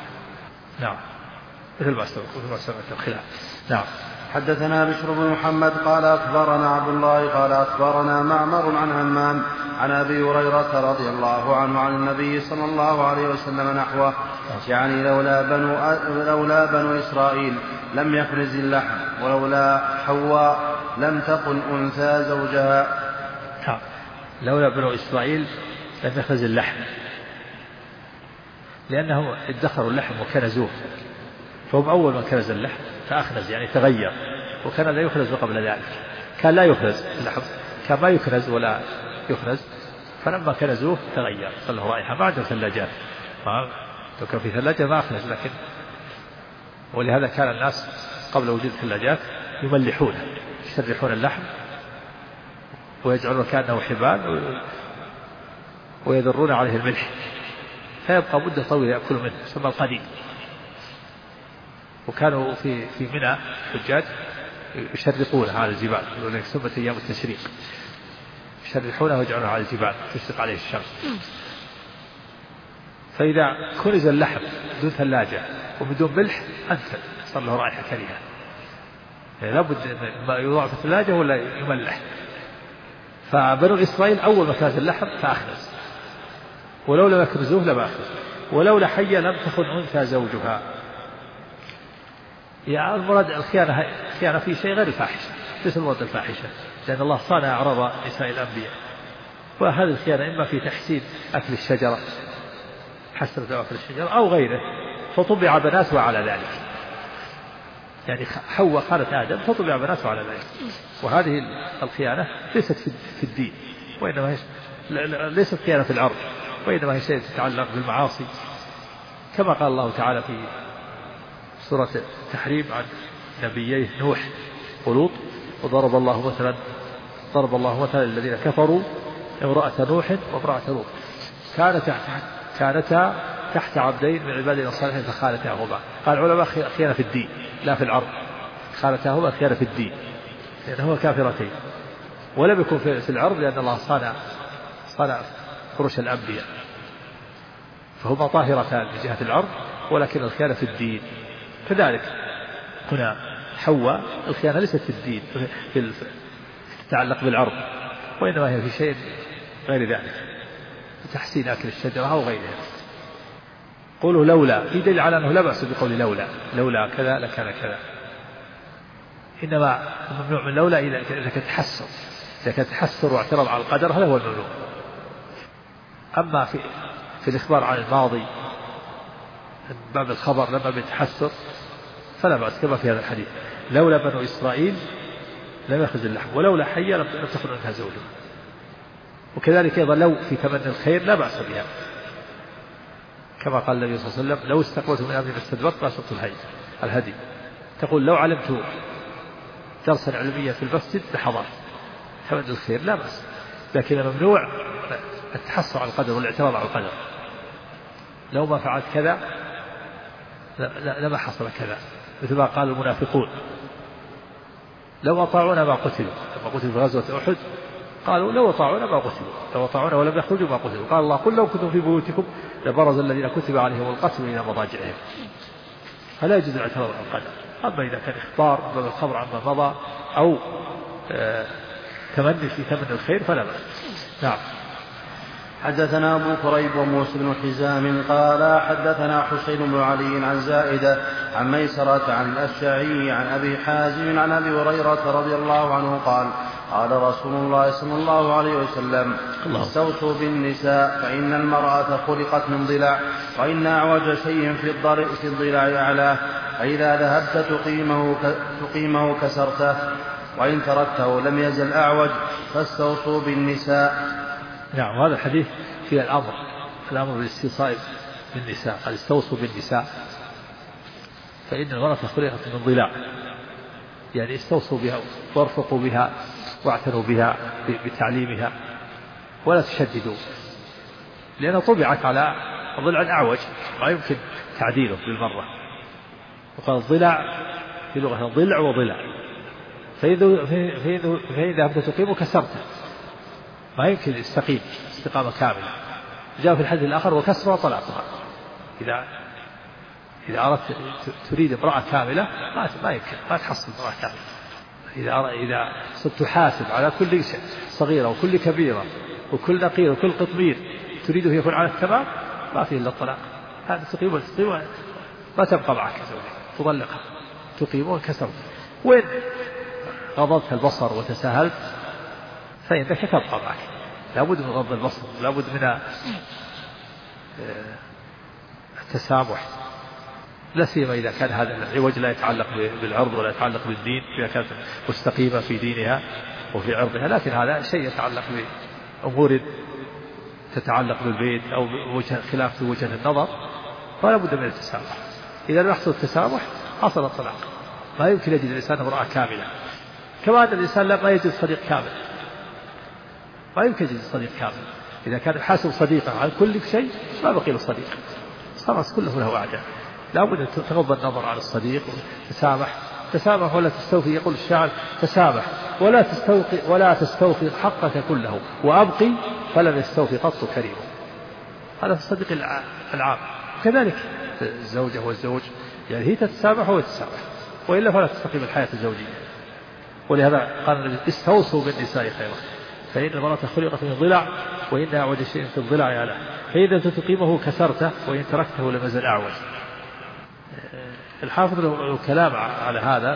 مثل ما سمعت الخلاف. نعم. حدثنا بشر بن محمد قال أخبرنا عبد الله قال أخبرنا معمر عن همام عن أبي هريرة رضي الله عنه عن النبي صلى الله عليه وسلم نحوه، يعني لولا بنو إسرائيل لم يخرز اللحم، ولولا حواء لم تقل أنثى زوجها. لولا بنو إسرائيل لم يخرز اللحم، لأنهم ادخروا اللحم وكنزوه، فهم أول من كنز اللحم فأخنز، يعني تغير، وكان لا يخرز قبل ذلك، كان لا يخرز اللحم، كان ما يكنز ولا يخرز، فلما كنزوه تغير، صار له رائحة. ما عندهم ثلاجات، لو كان في ثلاجة ما أخنز، لكن ولهذا كان الناس قبل وجود الثلاجات يملحونه، يشرحون اللحم ويجعلون كأنه حبال ويذرون عليه الملح، فيبقى مدة طويلة يأكل منه، يسمى القديم. وكانوا في منى حجاج يشرقون على الجبال، يقولون سمة أيام التشريق، يشرحونه ويجعلونه على الجبال تشرق عليه الشمس. فإذا كنز اللحم بدون ثلاجة وبدون ملح أنتن، صار له رائحة كريهة، يعني لابد ما يوضع في الثلاجة ولا يملح. فبنو إسرائيل أول ما كانت اللحم فأخنز، ولو لم يكنزوه لما أخذ، ولولا حية لم تخن أنثى زوجها. يعني المراد الخيانة في شيء غير فاحش، ليس المراد الفاحشة، لأن الله صانع أعراض نساء الأنبياء. وهذه الخيانة إما في تحسين أكل الشجرة، حسنة أكل الشجرة، أو غيره، فطبع بناتها على ذلك. يعني حواء خانت آدم فطبع بناتها على ذلك. وهذه الخيانة ليست في الدين، وإنما هي ليست خيانة في العرض، وإنما هي شيء تتعلق بالمعاصي، كما قال الله تعالى في سورة التحريم عن نبييه نوح ولوط: وضرب الله مثلا للذين كفروا امرأة نوح وامرأة لوط كانتا تحت عبدين من عبادنا الصالحين فخانتاهما. قال العلماء خيانة في الدين لا في العرض، خانتاهما خيانة في الدين لأنهما كافرتين، ولم يكن في العرض لأن الله صانع فرش الأنبياء، فهما طاهرتان من جهة العرض، ولكن الخيانة في الدين. كذلك هنا حواء الخيانة ليست في الدين تتعلق بالعرض، وإنما هي في شيء غير ذلك، تحسين أكل الشجرة أو غيرها. قوله لولا في دليل على أنه لا بأس بقول لولا كذا لكان كذا، إنما الممنوع من لولا إذا كان تحسر واعتراض على القدر، هذا هو الممنوع. أما في الإخبار عن الماضي من باب الخبر لما بيتحسر فلا بأس، كما في هذا الحديث: لولا بنو إسرائيل لم يخرج اللحم، ولولا حية لم تخرج منها زوجه. وكذلك أيضا لو في تمني الخير لا بأس بها، كما قال النبي صلى الله عليه وسلم: لو استقبلت من أمري ما استدبرت ما شرط الهدي. تقول: لو علمت درسا علميا في المسجد لحضرت. تمني الخير لا بأس، لكن الممنوع التحصر على القدر والاعتراض على القدر. لو ما فعلت كذا لما حصل كذا، مثل ما قال المنافقون: لو أطاعونا ما قتلوا. لما قتلوا في غزوة أحد قالوا: لو أطاعونا ما قتلوا، لو أطاعونا ولم يخرجوا ما قتلوا. قال الله: قل لو كنتم في بيوتكم لبرز الذين كتب عليهم القتل إلى مضاجعهم. فلا يجوز الاعتراض على القدر. أما إذا كان إخبار باب الخبر عما مضى أو تمني في تمني الخير فلا بأس. نعم. حدثنا أبو كريب وموسى بن حزام قال حدثنا حسين بن علي عن زائدة عن ميسرة عن الأشعري عن أبي حازم عن أبي هريرة رضي الله عنه قال: قال رسول الله صلى الله عليه وسلم: استوصوا بالنساء فإن المرأة خلقت من ضلع، وإن أعوج شيء في الضلع أعلاه، فإذا ذهبت تقيمه كسرته، وإن تركته لم يزل أعوج، فاستوصوا بالنساء. نعم. هذا الحديث فيه الأمر بالاستيصاء بالنساء. قال: استوصوا بالنساء فإن المرأة خلقت من ضلع، يعني استوصوا بها وارفقوا بها واعتنوا بها بتعليمها ولا تشددوا، لأنها طبعت على ضلع أعوج ما يمكن تعديله بالمرة. وقال الضلع في لغة ضلع وضلع، فإذا ذهبت تقيم كسرته، ما يمكن يستقيم استقامة كاملة. جاء في الحديث الآخر: وكسرها طلاقها. إذا أردت تريد امرأة كاملة ما يمكن، ما تحصل امرأة كاملة. إذا صرت تحاسب على كل صغيرة وكل كبيرة وكل نقير وكل قطمير تريده يكون على التمام، ما فيه إلا الطلاق. هذا تقيم ما تبقى معك زوجك، تطلقها تقيم وكسرت. وإن غضبت البصر وتساهلت فإنك تبقى معك. لابد من غض البصر، لابد من التسامح، لا سيما إذا كان هذا العوج لا يتعلق بالعرض ولا يتعلق بالدين، إذا كانت مستقيمة في دينها وفي عرضها. لكن هذا شيء يتعلق بأمور تتعلق بالبيت أو خلاف في وجهة النظر، فلا بد من التسامح. إذا لم يحصل التسامح حصل الطلاق. ما يمكن يجد الإنسان امرأة كاملة، كما أن الإنسان ما يجد صديق كامل، ما يمكن يجد صديق كامل. إذا كان يحاسب صديقه عن كل شيء ما بقي له صديق، خلاص كله له أعداء. لا بد أن تغض النظر عن الصديق تسامح ولا تستوفي. يقول الشاعر: تسامح ولا تستوفي حقك كله، وأبقي فلم يستوفي قط كريم. هذا في الصديق العام. كذلك الزوجة والزوج، يعني هي تتسامح ويتسامح، وإلا فلا تستقيم الحياة الزوجية. ولهذا قال النبي: استوصوا بالنساء خيرا. فإن المرأة خلقت من ضلع وإن أعوج شيء في الضلع على، فإذا تقيمه كسرته وإن تركته لم يزل أعوج. الحافظ له كلام على هذا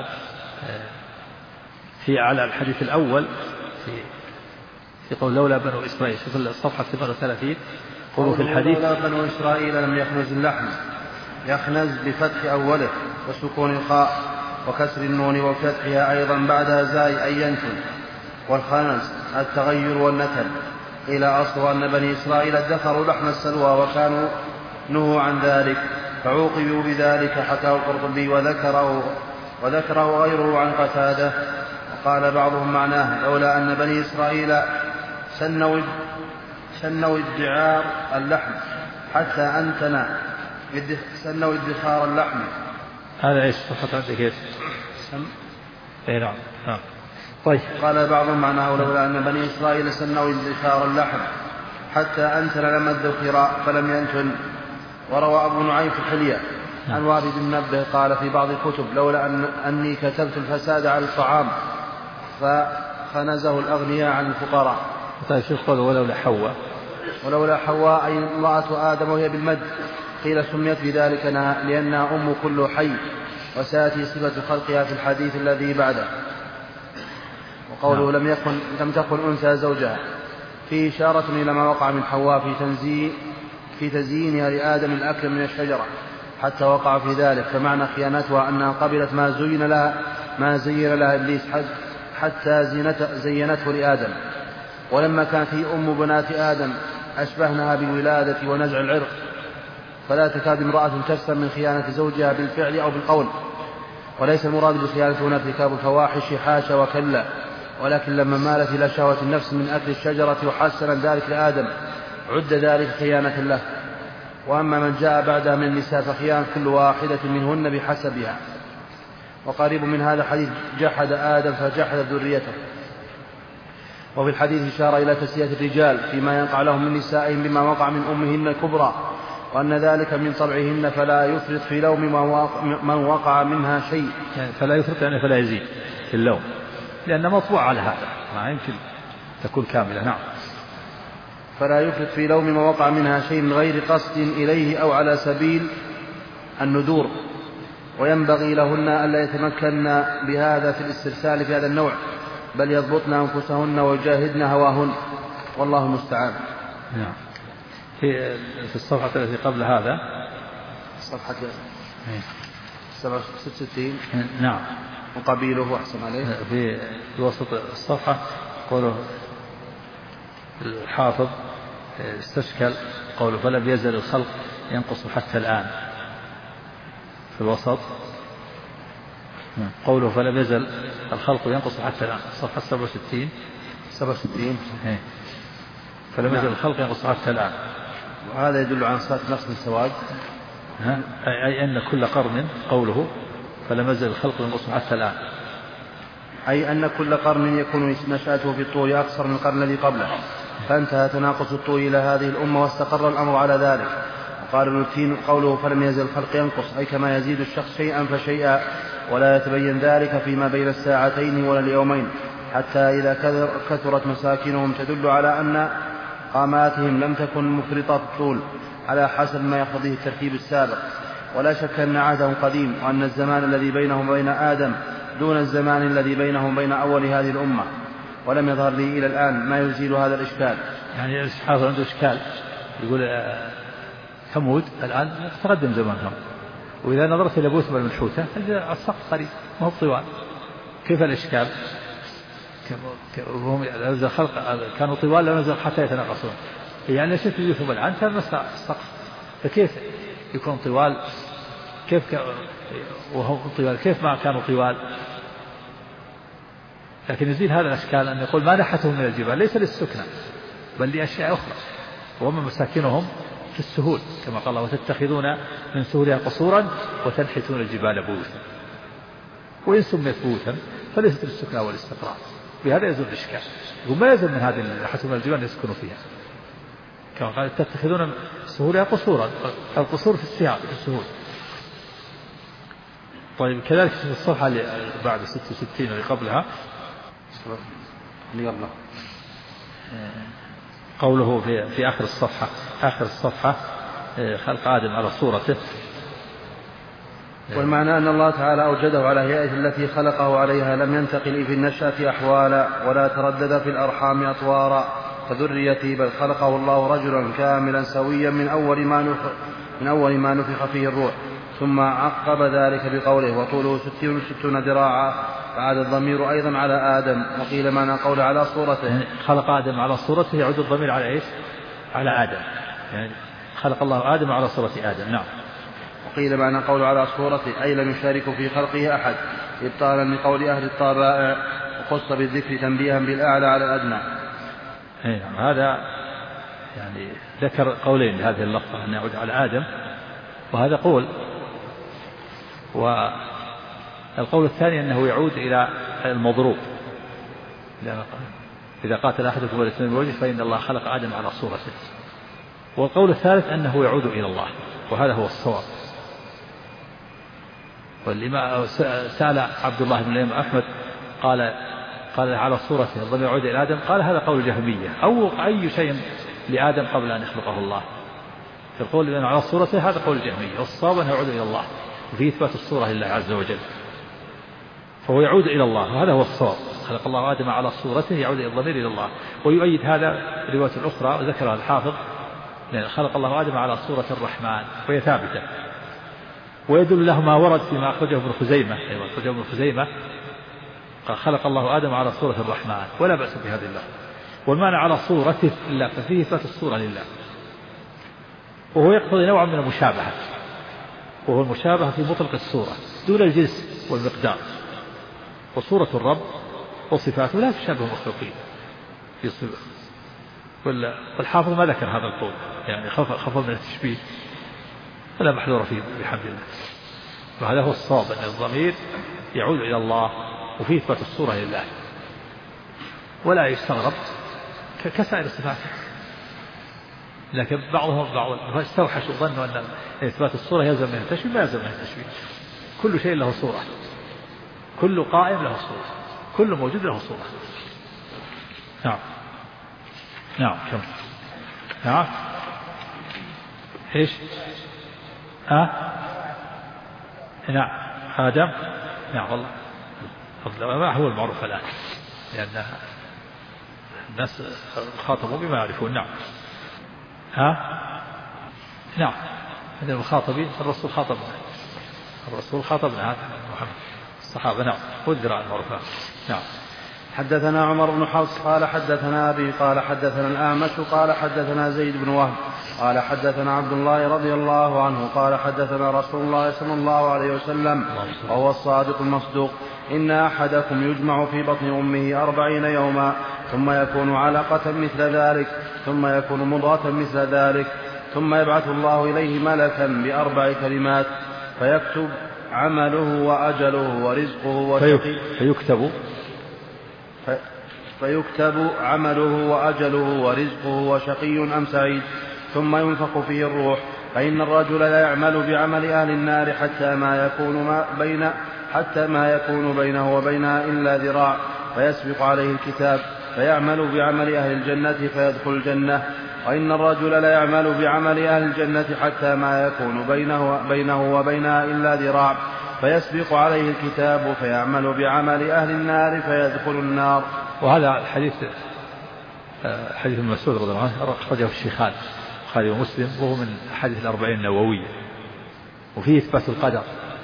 على الحديث الأول في قول لولا بنو إسرائيل، شوف الصفحة 38. قولوا في الحديث لولا بنو إسرائيل لم يخنز اللحم، يخنز بفتح أوله وسكون الخاء وكسر النون وفتحها أيضا بعدها زاي أي ينتن، والخنز التغير والنتن. إلى أصل أن بني إسرائيل ادخروا لحم السلوى وكانوا نهوا عن ذلك فعوقبوا بذلك، حكاه القرطبي وذكره غيره عن قتادة. وقال بعضهم معناه لولا أن بني إسرائيل سنوا ادعار اللحم حتى أنتنا، سنوا ادخار اللحم. هذا ايش فقط عندك ايش؟ اي نعم. طيب. قال بعضهم معناه لولا أن بني إسرائيل سنوا ادخار اللحم حتى أنتن لما الذخراء فلم ينتن. وروى أبو نعيم في الحلية عن وارد بن منبه قال في بعض الكتب لولا أني كتبت الفساد على الطعام فخنزه الأغنياء عن الفقراء. طيب شو قال ولولا حواء أي امرأة آدم وهي بالمد، قيل سميت بذلك لأنها أم كل حي، وسيأتي صفة خلقها في الحديث الذي بعده. وقوله لم تكن أنثى زوجها فيه إشارة إلى ما وقع من حواء في تزيينها لآدم الأكل من الشجرة حتى وقع في ذلك، فمعنى خيانتها أنها قبلت ما زين لها إبليس حتى زينته لآدم. ولما كانت هي أم بنات آدم أشبهنها بالولادة ونزع العرق، فلا تكاد امرأة تسلم من خيانة زوجها بالفعل أو بالقول. وليس المراد بالخيانة هنا ارتكاب الفواحش حاشا وكلا، ولكن لما مالت إلى شهوة النفس من أكل الشجرة وحسنا ذلك لآدم عد ذلك خيانة له. وأما من جاء بعدها من النساء فخيانة كل واحدة منهن بحسبها. وقريب من هذا حديث جحد آدم فجحد ذريته. وفي الحديث إشارة إلى تسلية الرجال فيما يقع لهم من نسائهم بما وقع من أمهن الكبرى، وأن ذلك من طبعهن، فلا يفرط في لوم من وقع منها شيء. يعني فلا يفرط يعني فلا يزيد في اللوم، لأن مطبوع على هذا ما يمكن تكون كاملة. نعم. فلا يفرط في لوم ما وقع منها شيء من غير قصد إليه أو على سبيل الندور. وينبغي لهن ألا يتمكن بهذا في الاسترسال في هذا النوع، بل يضبطن أنفسهن ويجاهدن هواهن، والله المستعان. نعم. في الصفحة التي قبل هذا صفحة 66. نعم. وقبيله أحسن عليه في وسط الصفحة قوله الحافظ استشكل قوله فلم يزل الخلق ينقص حتى الآن. في الوسط قوله فلم يزل الخلق ينقص حتى الآن، صفحة 67. فلم يزل الخلق ينقص حتى الآن. وهذا يدل على صفات نقص السواد، أي أن كل قرن قوله فلم يزل الخلق ينقص حتى الآن، أي أن كل قرن يكون نشأته في الطول أكثر من القرن الذي قبله، فانتهى تناقص الطول إلى هذه الأمة واستقر الأمر على ذلك. وقال ابن تيمية قوله فلم يزل الخلق ينقص أي كما يزيد الشخص شيئا فشيئا، ولا يتبين ذلك فيما بين الساعتين ولا اليومين، حتى إذا كثرت مساكنهم تدل على أن قاماتهم لم تكن مفرطة الطول على حسب ما يقتضيه الترتيب السابق. ولا شك أن عهدهم قديم، وأن الزمان الذي بينهم وبين آدم دون الزمان الذي بينهم وبين أول هذه الأمة، ولم يظهر لي إلى الآن ما يزيل هذا الإشكال. يعني الحافظ عنده إشكال، يقول ثمود الآن تقدم زمانهم، وإذا نظرت إلى بوثم المنحوتة السقف قريب ما هو طوال، كيف الإشكال؟ وهم نزل خلق كانوا طوال لا نزل حتى يتناقصون، يعني شفت بوثم الآن كان السقف، فكيف يكون طوال؟ كيف وهم طوال كيف ما كانوا طوال؟ لكن يزيد هذا الأشكال أن يقول ما نحتهم من الجبال ليس للسكنة بل لأشياء أخرى، وهم مساكنهم في السهول كما قال الله وتتخذون من سهولها قصورا وتنحتون الجبال بيوتا. وإن سميت بيوتا فليست للسكنى والاستقرار، بهذا يزول الإشكال. وما يزول من هذه نحتهم من الجبال يسكنوا فيها، كما قال تتخذون من سهولها قصورا، القصور في السهام في السهول. طيب كذلك في الصفحة اللي بعد 66 اللي قبلها قوله في آخر الصفحة خلق آدم على صورته. والمعنى أن الله تعالى أوجده على هيئته التي خلقه عليها، لم ينتقل في النشأة أحوالا ولا تردد في الأرحام أطوارا كذريته، بل خلقه الله رجلا كاملا سويا من أول ما نفخ فيه الروح. ثم عقب ذلك بقوله وطوله 60 ذراعا، فعاد الضمير أيضا على آدم. وقيل معنى قول على صورته يعني خلق آدم على صورته، يعود الضمير على إيش؟ على آدم، يعني خلق الله آدم على صورة آدم. نعم. وقيل معنى قول على صورته أي لم يشارك في خلقه أحد، إبطالا لقول أهل الطبائع، وخص بالذكر تنبيها بالأعلى على الأدنى. نعم. هذا يعني ذكر قولين لهذه اللفظة أن يعود على آدم، وهذا قول. والقول الثاني أنه يعود إلى المضروب، إذا قاتل أحدكم والاثنين بوجهه فإن الله خلق آدم على صورته. والقول الثالث أنه يعود إلى الله، وهذا هو الصواب. ولما سأل عبد الله بن الإمام أحمد قال على صورته الضمير يعود إلى آدم، قال هذا قول جهمية، أو أي شيء لآدم قبل أن يخلقه الله. فالقول بأنه على صورته هذا قول جهمية، والصواب أنه يعود إلى الله، وفي إثبات الصورة لله عز وجل، فهو يعود إلى الله، وهذا هو الصواب. خلق الله آدم على صورته، يعود الضمير إلى الله. ويؤيد هذا رواية أخرى ذكرها الحافظ، يعني خلق الله آدم على صورة الرحمن، وهي ثابتة. ويدل له ما ورد فيما أخرجه ابن خزيمة، قال خلق الله آدم على صورة الرحمن، ولا بأس بهذه الله. والمعنى على صورته الله، ففيه إثبات الصورة لله، وهو يقتضي نوعا من المشابهة، وهو المشابهة في مطلق الصورة دون الجنس والمقدار. وصورة الرب وصفاته لا تشابه المخلوقين في صفة. والحافظ ما ذكر هذا القول، يعني خف من التشبيه، فلا محذور فيه بحمد الله. وهذا هو الصواب، أن الضمير يعود إلى الله، وفيه إثبات الصورة لله، ولا يستغرب كسائر الصفات. لكن بعضهم استوحشوا ظنوا أن إثبات الصورة يلزم منها التشبيه، ما يلزم منها التشبيه. كل شيء له صورة، كل قائم له صورة، كل موجود له صورة. نعم كم نعم إيش نعم آدم. نعم والله ما هو المعروف الآن، لأن الناس خاطبوا بما يعرفون. نعم نعم هذا المخاطبين الرسول خاطبنا هذا محمد الصحابة. نعم والذراع المعروفة. نعم. حدثنا عمر بن حفص قال حدثنا أبي قال حدثنا الأعمش قال حدثنا زيد بن وهب قال حدثنا عبد الله رضي الله عنه قال حدثنا رسول الله صلى الله عليه وسلم وهو الصادق المصدوق: إن أحدكم يجمع في بطن أمه 40 يوما ثم يكون علقة مثل ذلك ثم يكون مضغة مثل ذلك ثم يبعث الله إليه ملكا ب4 كلمات فيكتب عمله وأجله ورزقه فيكتب عمله وأجله ورزقه وشقي أم سعيد، ثم ينفخ فيه الروح، فإن الرجل لا يعمل بعمل أهل النار حتى ما يكون بينه وبينها إلا ذراع، فيسبق عليه الكتاب فيعمل بعمل أهل الجنة فيدخل الجنة، وإن الرجل لا يعمل بعمل أهل الجنة حتى ما يكون بينه وبينها إلا ذراع، فيسبق عليه الكتاب فيعمل بعمل أهل النار فيدخل النار. وهذا الحديث حديث ابن مسعود رضي الله عنه أخرجه الشيخان البخاري ومسلم، وهو من حديث 40 النووية، وفيه إثبات القدر،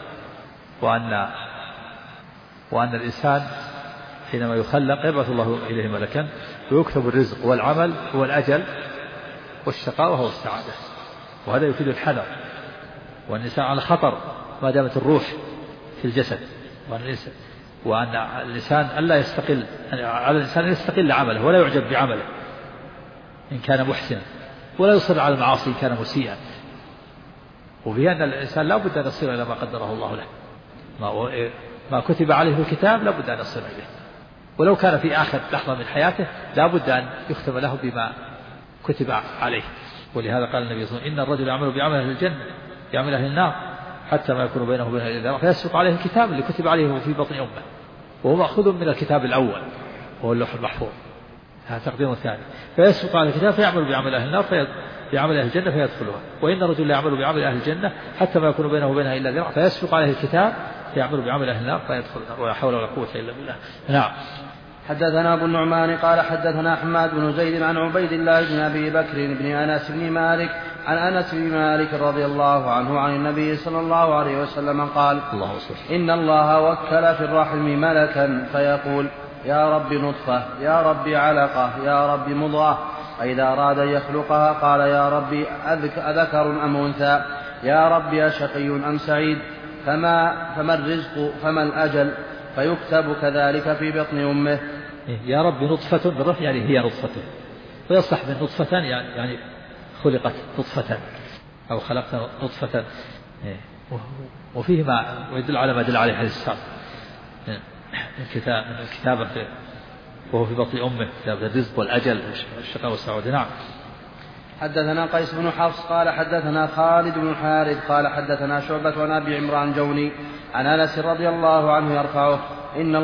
وأن الإنسان حينما يخلق يبعث الله إليه ملكا ويكتب الرزق والعمل والأجل والشقاء وهو السعادة. وهذا يفيد الحذر، والإنسان على خطر ما دامت الروح في الجسد، وأن الإنسان ألا يستقل، على الإنسان أن يستقل عمله ولا يعجب بعمله إن كان محسنا، ولا يصر على المعاصي إن كان مسيئا. وفي أن الإنسان لا بد أن يصير إلى ما قدره الله له، ما كتب عليه في الكتاب لا بد أن يصير إليه، ولو كان في آخر لحظة من حياته لا بد أن يختم له بما كتب عليه. ولهذا قال النبي صلى الله عليه وسلم: إن الرجل يعمل بعمل أهل الجنة يعمل أهل النار حتى ما يكون بينه وبينها إلا ذراع، فيسبق عليه الكتاب اللي كتب عليه في بطن أمه، وهو مأخوذ من الكتاب الأول وهو اللوح المحفوظ. هذا تقديم ثاني. فيسبق على الكتاب فيعمل بعمل أهل النار بعمل أهل الجنة فيدخلها. وإن الرجل لا يعمل بعمل أهل الجنة حتى ما يكون بينه وبينها إلا ذراع فيسبق عليه الكتاب فيعمل بعمل أهل النار فيدخل النار. ولا حول ولا قوة إلا بالله. نعم. حدثنا أبو النعمان قال حدثنا حماد بن زيد عن عبيد الله بن أبي بكر بن أنس بن مالك عن أنس بن مالك رضي الله عنه عن النبي صلى الله عليه وسلم قال: إن الله وكل في الرحم ملكا فيقول: يا رب نطفة، يا رب علقة، يا رب مضغة. فإذا أراد أن يخلقها قال: يا رب أذكر أم أنثى، يا رب أشقي أم سعيد، فما الرزق فما الأجل، فيكتب كذلك في بطن أمه. يا رب نطفة بالرفع يعني هي نطفة، ويصح من نطفة يعني خلقت نطفة أو خلقت نطفة. وفيه ما ويدل على ما دل عليه حديث السابق من الكتابة وهو في بطن أمه، كتابة الرزق والأجل والشقاء والسعادة. نعم. حدثنا قيس بن حفص قال حدثنا خالد بن حارث قال حدثنا شعبة عن أبي عمران جوني عن أنس رضي الله عنه يرفعه: إن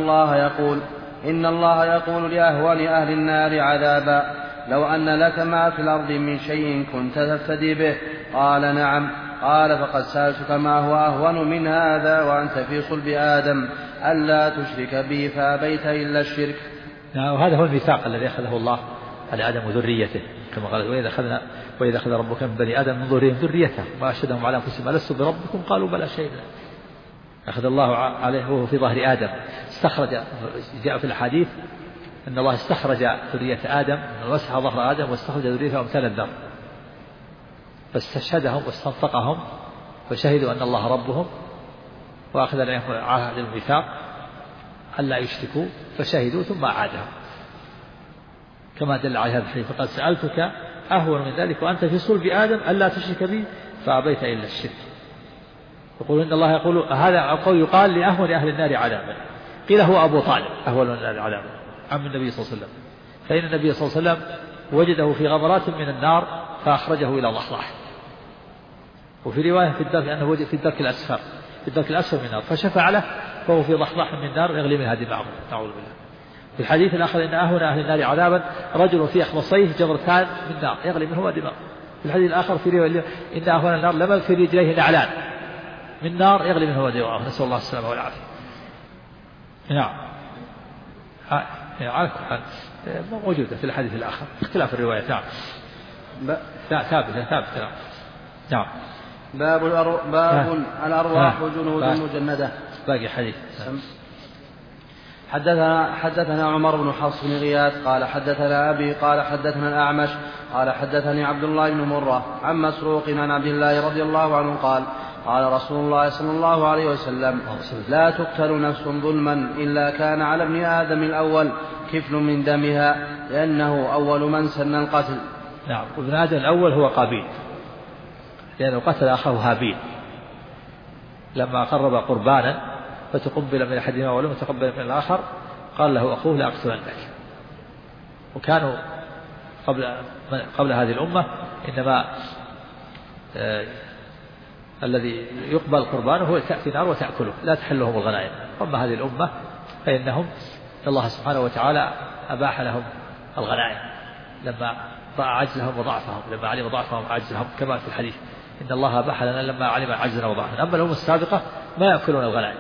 الله يقول لأهون أهل النار عذابا: لو أن لك ما في الأرض من شيء كنت تفتدي به. قال: نعم. قال: فقد سألتك ما هو أهون من هذا وأنت في صلب آدم ألا تشرك بي فأبيت إلا الشرك. وهذا هو الميثاق الذي أخذه الله على آدم وذريته، كما قال: وإذا أخذ ربك من بني آدم من ظهورهم ذريته ما أشهدهم على أنفسهم ألست بربكم قالوا بلى شهدنا. أخذ الله عليه وهو في ظهر آدم، جاء في الحديث أن الله استخرج ذرية آدم، مسح ظهر آدم واستخرج ذريته أمثال الذر، فاستشهدهم واستنطقهم فشهدوا أن الله ربهم، وأخذ عليهم عهد الميثاق ألا يشركوا فشهدوا ثم أعادهم، كما دل على هذا الحديث: فقد سألتك أهون من ذلك وأنت في صلب آدم ألا تشرك بي فأبيت إلا الشرك. يقول إن الله يقول هذا القول يقال لأهون أهل النار عذابا، قيل هو أبو طالب أهون النار عذابا عم النبي صلى الله عليه وسلم، فإن النبي صلى الله عليه وسلم وجده في غبرات من النار فأخرجه إلى ضحضاح. وفي رواية في الدرك أنه وجد في الدرك الأسفل من النار فشفع له فهو في ضحضاح من النار يغلي منها دماغه، نعوذ بالله. في الحديث الآخر إن أهون أهل النار عذابا رجل في أخمصيه جبرتان من نار يغلي منهما دماغه. في الحديث الآخر في رواية إن أهون النار لمن في رجليه نعلان من نار يغلي منهما دماغه، نسأل الله السلامة والعافية. نعم. موجودة في الحديث الآخر اختلاف الروايات. نعم. ثابتة. نعم. باب الأرواح جنود مجندة. باقي حديث. حدثنا عمر بن حفص بن غياث قال حدثنا أبي قال حدثنا الأعمش قال حدثني عبد الله بن مرة عن مسروق عن عبد الله رضي الله عنه قال: قال رسول الله صلى الله عليه وسلم: لا تقتل نفس ظلما إلا كان على ابن آدم الأول كفل من دمها، لأنه أول من سن القتل. نعم. وابن آدم الأول هو قابيل، لأنه قتل أخاه هابيل لما قرب قربانا فتقبل من أحدهما ولم يتقبل من الآخر قال له أخوه لأقتلنك. وكانوا قبل هذه الأمة إنما الذي يقبل قربانه هو تأتي نار وتأكله لا تحلهم الغنائم. أما هذه الأمة فإنهم الله سبحانه وتعالى أباح لهم الغنائم لما رأى عجزهم وضعفهم، لما علم ضعفهم وعجزهم، كما في الحديث إن الله أباح لنا لما علم عجزنا وضعفنا. أما الأمة السابقة ما يأكلون الغنائم،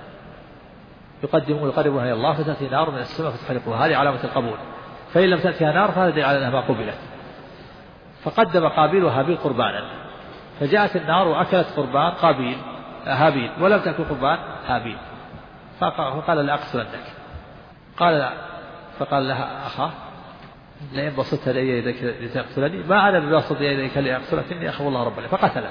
يقربونها إلى الله فتأتي نار من السماء فتحرقها، هذه علامة القبول. فإن لم تأتيها نار فهذا دليل على أنها ما قبلت. فقدم قابيل وهابيل قربانا، فجاءت النار وأكلت قربان هابيل ولم تأكل قربان هابيل، فقال لأقتلنك. فقال لها أخاه: لئن بسطت يديك لتقتلني ما أنا ببسط يديك لأقتلك إني أخاف الله رب العالمين. فقتله،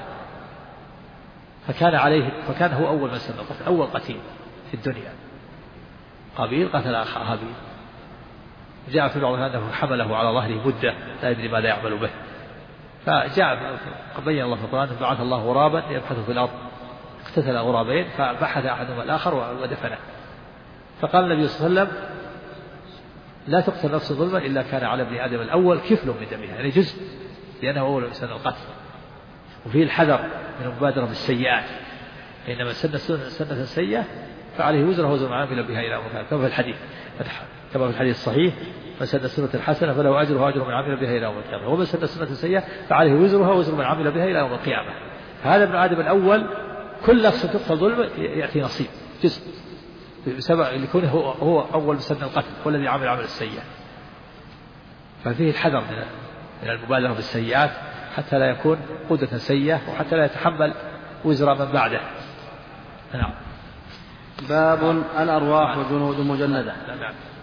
فكان هو أول من سن القتل، أول قتيل في الدنيا. قابيل قتل أخاه هابيل. جاء في بعض أنه حمله على ظهره مدة لا يدري ماذا يعمل به، فجاء بين الله في القرآن: بعث الله غرابا يبحث في الأرض، اقتتل غرابين فبحث أحدهما الآخر ودفنه. فقال النبي صلى الله عليه وسلم: لا تقتل نفس ظلما إلا كان على ابن آدم الأول كفل من دمها، يعني جزء، لأنه أول من سن القتل. وفيه الحذر من المبادرة بالسيئات، إنما سنة سيئة فعليه وزر ما عمل بها إلى مكان، كما في الحديث الصحيح: من سن السنة الحسنة فله أجرها وأجر من عمل بها إلى يوم القيامة، ومن سن السنة السيئة فعليه وزرها ووزر من عمل بها إلى يوم القيامة. هذا ابن آدم الأول كل نفس تقتل ظلم يأتي نصيب جزء بسبب لكونه هو أول من سن القتل والذي عمل عمل السيئة. ففيه الحذر من المبالغة بالسيئات حتى لا يكون قدة سيئة وحتى لا يتحمل وزر من بعده. نعم. باب الأرواح جنود مجندة. نعم.